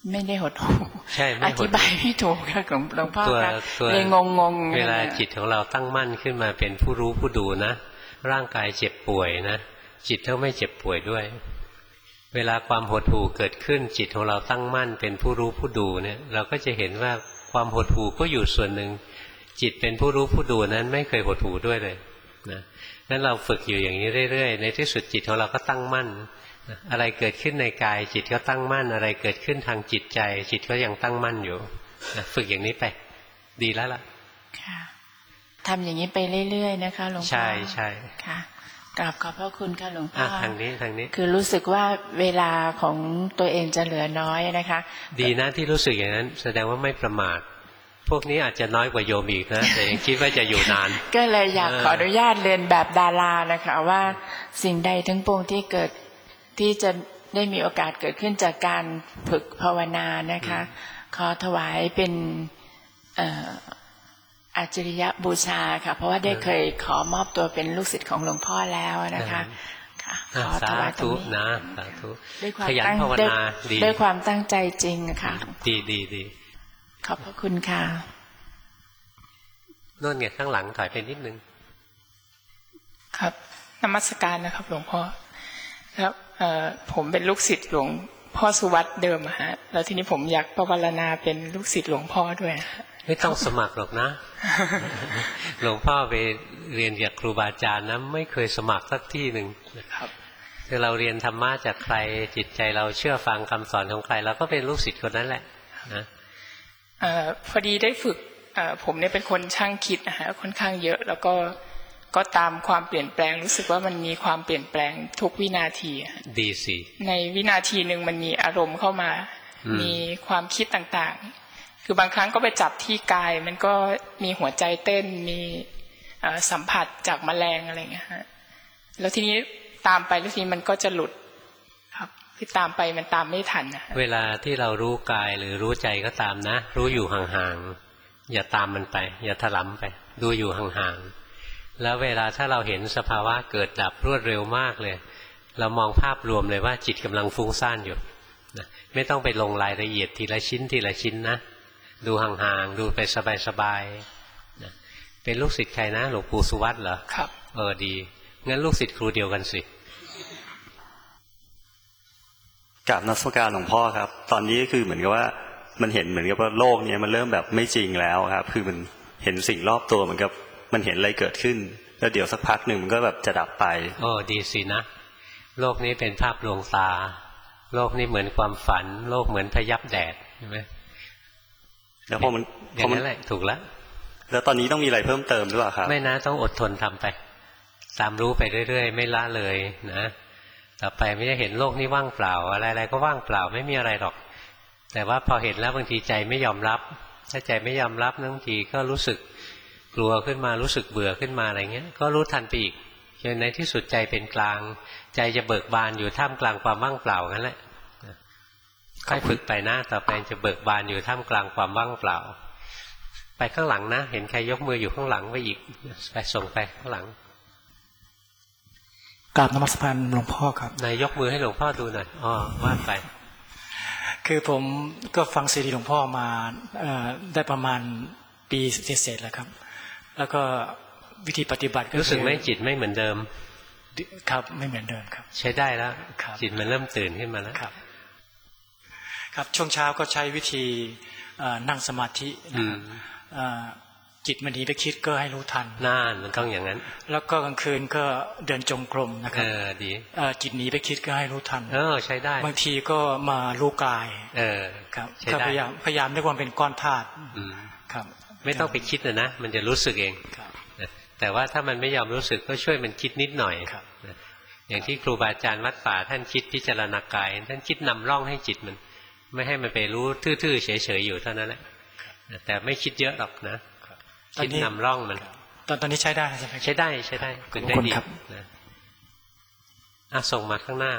ไม่ได้หดหู่ใช่อธิบายไม่ถูกค่ะหลวงพ่อครับเลยงงเวลาจิตของเราตั้งมั่นขึ้นมาเป็นผู้รู้ผู้ดูนะร่างกายเจ็บป่วยนะจิตก็ไม่เจ็บป่วยด้วยเวลาความหดหู่เกิดขึ้นจิตของเราตั้งมั่นเป็นผู้รู้ผู้ดูเนี่ยเราก็จะเห็นว่าความหดหู่ก็อยู่ส่วนหนึ่งจิตเป็นผู้รู้ผู้ดูนั้นไม่เคยหดหู่ด้วยเลยนะนั้นเราฝึกอยู่อย่างนี้เรื่อยๆในที่สุดจิตของเราก็ตั้งมั่นอะไรเกิดขึ้นในกายจิตก็ตั้งมั่นอะไรเกิดขึ้นทางจิตใจจิตก็ยังตั้งมั่นอยู่ฝึกอย่างนี้ไปดีแล้วล่ะค่ะทำอย่างนี้ไปเรื่อยๆนะคะหลวงพ่อใช่ค่ะกราบขอบพระคุณค่ะหลวงพ่อทางนี้คือรู้สึกว่าเวลาของตัวเองจะเหลือน้อยนะคะดีนะที่รู้สึกอย่างนั้นแสดงว่าไม่ประมาทพวกนี้อาจจะน้อยกว่าโยมอีกนะแต่ยังคิดว่าจะอยู่นานก็เลยอยากขออนุญาตเรียนแบบดารานะคะว่าสิ่งใดทั้งปวงที่เกิดที่จะได้มีโอกาสเกิดขึ้นจากการฝึกภาวนานะคะขอถวายเป็นอาจริยบูชาค่ะเพราะว่าได้เคยขอมอบตัวเป็นลูกศิษย์ของหลวงพ่อแล้วนะคะขอถวายตรงนี้นะสาธุขยันภาวนาดีด้วยความตั้งใจจริงค่ะดีขอบพระคุณค่ะโน่นไงข้างหลังถอยไปนิดนึงครับนมัสการนะครับหลวงพ่อแล้วผมเป็นลูกศิษย์หลวงพ่อสุวัตเดิมฮะแล้วทีนี้ผมอยากภาวนาเป็นลูกศิษย์หลวงพ่อด้วยไม่ต้องสมัครหรอกนะหลวงพ่อไปเรียนจากครูบาอาจารย์นะไม่เคยสมัครสักที่หนึ่งคือเราเรียนธรรมะจากใครจิตใจเราเชื่อฟังคำสอนของใครเราก็เป็นลูกศิษย์คนนั้นแหละนะพอดีได้ฝึกผมเนี่ยเป็นคนช่างคิดนะฮะค่อนข้างเยอะแล้วก็ตามความเปลี่ยนแปลงรู้สึกว่ามันมีความเปลี่ยนแปลงทุกวินาทีดีสิในวินาทีหนึ่งมันมีอารมณ์เข้ามามีความคิดต่างๆคือบางครั้งก็ไปจับที่กายมันก็มีหัวใจเต้นมีสัมผัสจากแมลงอะไรเงี้ยฮะแล้วทีนี้ตามไปแล้วทีนี้มันก็จะหลุดครับคือตามไปมันตามไม่ทันนะเวลาที่เรารู้กายหรือรู้ใจก็ตามนะรู้อยู่ห่างๆอย่าตามมันไปอย่าถลำไปดูอยู่ห่างๆแล้วเวลาถ้าเราเห็นสภาวะเกิดดับรวดเร็วมากเลยเรามองภาพรวมเลยว่าจิตกำลังฟุ้งซ่านอยู่นะไม่ต้องไปลงรายละเอียดทีละชิ้นทีละชิ้นนะดูห่างๆดูไปสบายๆนะเป็นลูกศิษย์ใครนะหลวงปู่สุวัตเหรอครับดีงั้นลูกศิษย์ครูเดียวกันสิกราบนมัสการหลวงพ่อครับตอนนี้คือเหมือนกับว่ามันเห็นเหมือนกับว่าโลกนี้มันเริ่มแบบไม่จริงแล้วครับคือมันเห็นสิ่งรอบตัวเหมือนกับมันเห็นอะไรเกิดขึ้นแล้วเดี๋ยวสักพักหนึ่งมันก็แบบจะดับไปดีสินะโลกนี้เป็นภาพลวงตาโลกนี้เหมือนความฝันโลกเหมือนพยับแดดใช่ไหมแล้วพอมันแหละถูกแล้วแล้วตอนนี้ต้องมีอะไรเพิ่มเติมหรือเปล่าครับไม่นะต้องอดทนทำไปตามรู้ไปเรื่อยๆไม่ละเลยนะต่อไปไม่ได้เห็นโลกนี้ว่างเปล่าอะไรๆก็ว่างเปล่าไม่มีอะไรหรอกแต่ว่าพอเห็นแล้วบางทีใจไม่ยอมรับถ้าใจไม่ยอมรับบางทีก็รู้สึกกลัวขึ้นมารู้สึกเบื่อขึ้นมาอะไรเงี้ยก็รู้ทันไปอีกจนในที่สุดใจเป็นกลางใจจะเบิกบานอยู่ท่ามกลางความว่างเปล่างั้นแหละค่อยฝึกไปนะต่อไปจะเบิกบานอยู่ท่ามกลางความว่างเปล่าไปข้างหลังนะเห็นใครยกมืออยู่ข้างหลังไปอีกไปส่งไปข้างหลังกราบนมัสการหลวงพ่อครับนายยกมือให้หลวงพ่อดูหน่อยว่าไปคือผมก็ฟังซีดีหลวงพ่อมาได้ประมาณปีเศษแล้วครับแล้วก็วิธีปฏิบัติรู้สึกไหมจิตไม่เหมือนเดิมครับไม่เหมือนเดิมครับใช้ได้แล้วจิตมันเริ่มตื่นขึ้นมาแล้วครับช่วงเช้าก็ใช้วิธีนั่งสมาธิจิตมันหนีไปคิดก็ให้รู้ทันมันต้องอย่างนั้นแล้วก็กลางคืนก็เดินจงกรมนะครับดีจิตหนีไปคิดก็ให้รู้ทันใช้ได้บางทีก็มารู้กายครับก็พยายามด้วยความเป็นก้อนธาตุครับไม่ต้องไปคิดนะมันจะรู้สึกเองแต่ว่าถ้ามันไม่ยอมรู้สึกก็ช่วยมันคิดนิดหน่อยอย่างที่ครูบาอาจารย์วัดป่าท่านคิดพิจารณากายท่านคิดนำร่องให้จิตมันไม่ให้มันไปรู้ทื่อๆเฉยๆอยู่เท่านั้นแหละแต่ไม่คิดเยอะหรอกนะคิดนำร่องมันตอนนี้ใช้ได้ใช่ไหมใช้ได้คุณได้ดีส่งมาข้างหน้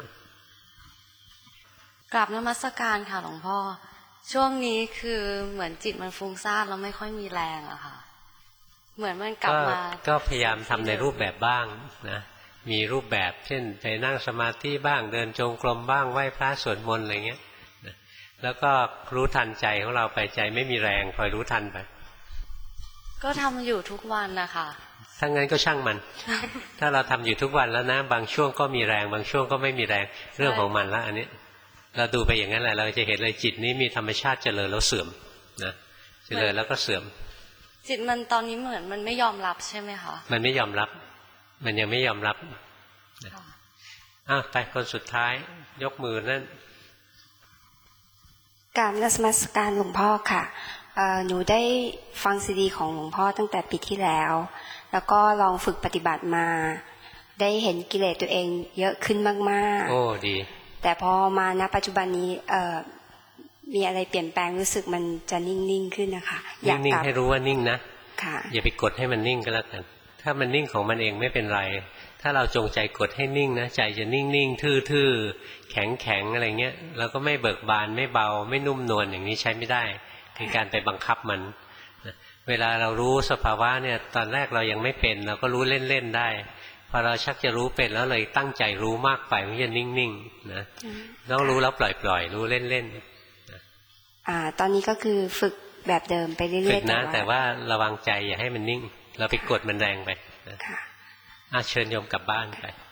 ากราบนมัสการค่ะหลวงพ่อช่วงนี้คือเหมือนจิตมันฟุ้งซ่านแล้วไม่ค่อยมีแรงอะค่ะเหมือนมันกลับมาก็พยายามทำในรูปแบบบ้างนะมีรูปแบบเช่นไปนั่งสมาธิบ้างเดินจงกรมบ้างไหว้พระสวดมนต์อะไรเงี้ยแล้วก็รู้ทันใจของเราไปใจไม่มีแรงคอยรู้ทันไปก็ทำอยู่ทุกวันนะคะถ้างั้นก็ช่างมัน ถ้าเราทำอยู่ทุกวันแล้วนะบางช่วงก็มีแรงบางช่วงก็ไม่มีแรงเรื่องของมันละอันนี้เราดูไปอย่างนั้นแหละเราจะเห็นเลยจิตนี้มีธรรมชาติเจริญแล้วเสื่อมนะเจริญแล้วก็เสื่อมจิตมันตอนนี้เหมือนมันไม่ยอมรับใช่ไหมคะมันไม่ยอมรับมันยังไม่ยอมรับไปคนสุดท้ายยกมือนั่นกราบนมัสการหลวงพ่อค่ะหนูได้ฟังซีดีของหลวงพ่อตั้งแต่ปีที่แล้วแล้วก็ลองฝึกปฏิบัติมาได้เห็นกิเลสตัวเองเยอะขึ้นมากๆโอ้ดีแต่พอมาณปัจจุบันนี้มีอะไรเปลี่ยนแปลงรู้สึกมันจะนิ่งๆขึ้นนะคะอยากนิ่งให้รู้ว่านิ่งนะค่ะอย่าไปกดให้มันนิ่งก็แล้วกันถ้ามันนิ่งของมันเองไม่เป็นไรถ้าเราจงใจกดให้นิ่งนะใจจะนิ่งๆทื่อๆแข็งๆอะไรเงี้ยแล้วก็ไม่เบิกบานไม่เบาไม่นุ่มนวลอย่างนี้ใช้ไม่ได้คือการไปบังคับมันเวลาเรารู้สภาวะเนี่ยตอนแรกเรายังไม่เป็นเราก็รู้เล่นๆได้พอเราชักจะรู้เป็นแล้วเลยตั้งใจรู้มากไปมันจะนิ่งๆนะต้องรู้แล้วปล่อยๆรู้เล่นๆตอนนี้ก็คือฝึกแบบเดิมไปเรื่อยๆฝึกนะแต่ว่าระวังใจอย่าให้มันนิ่งเราไปกดมันแรงไปเชิญโยมกลับบ้านไป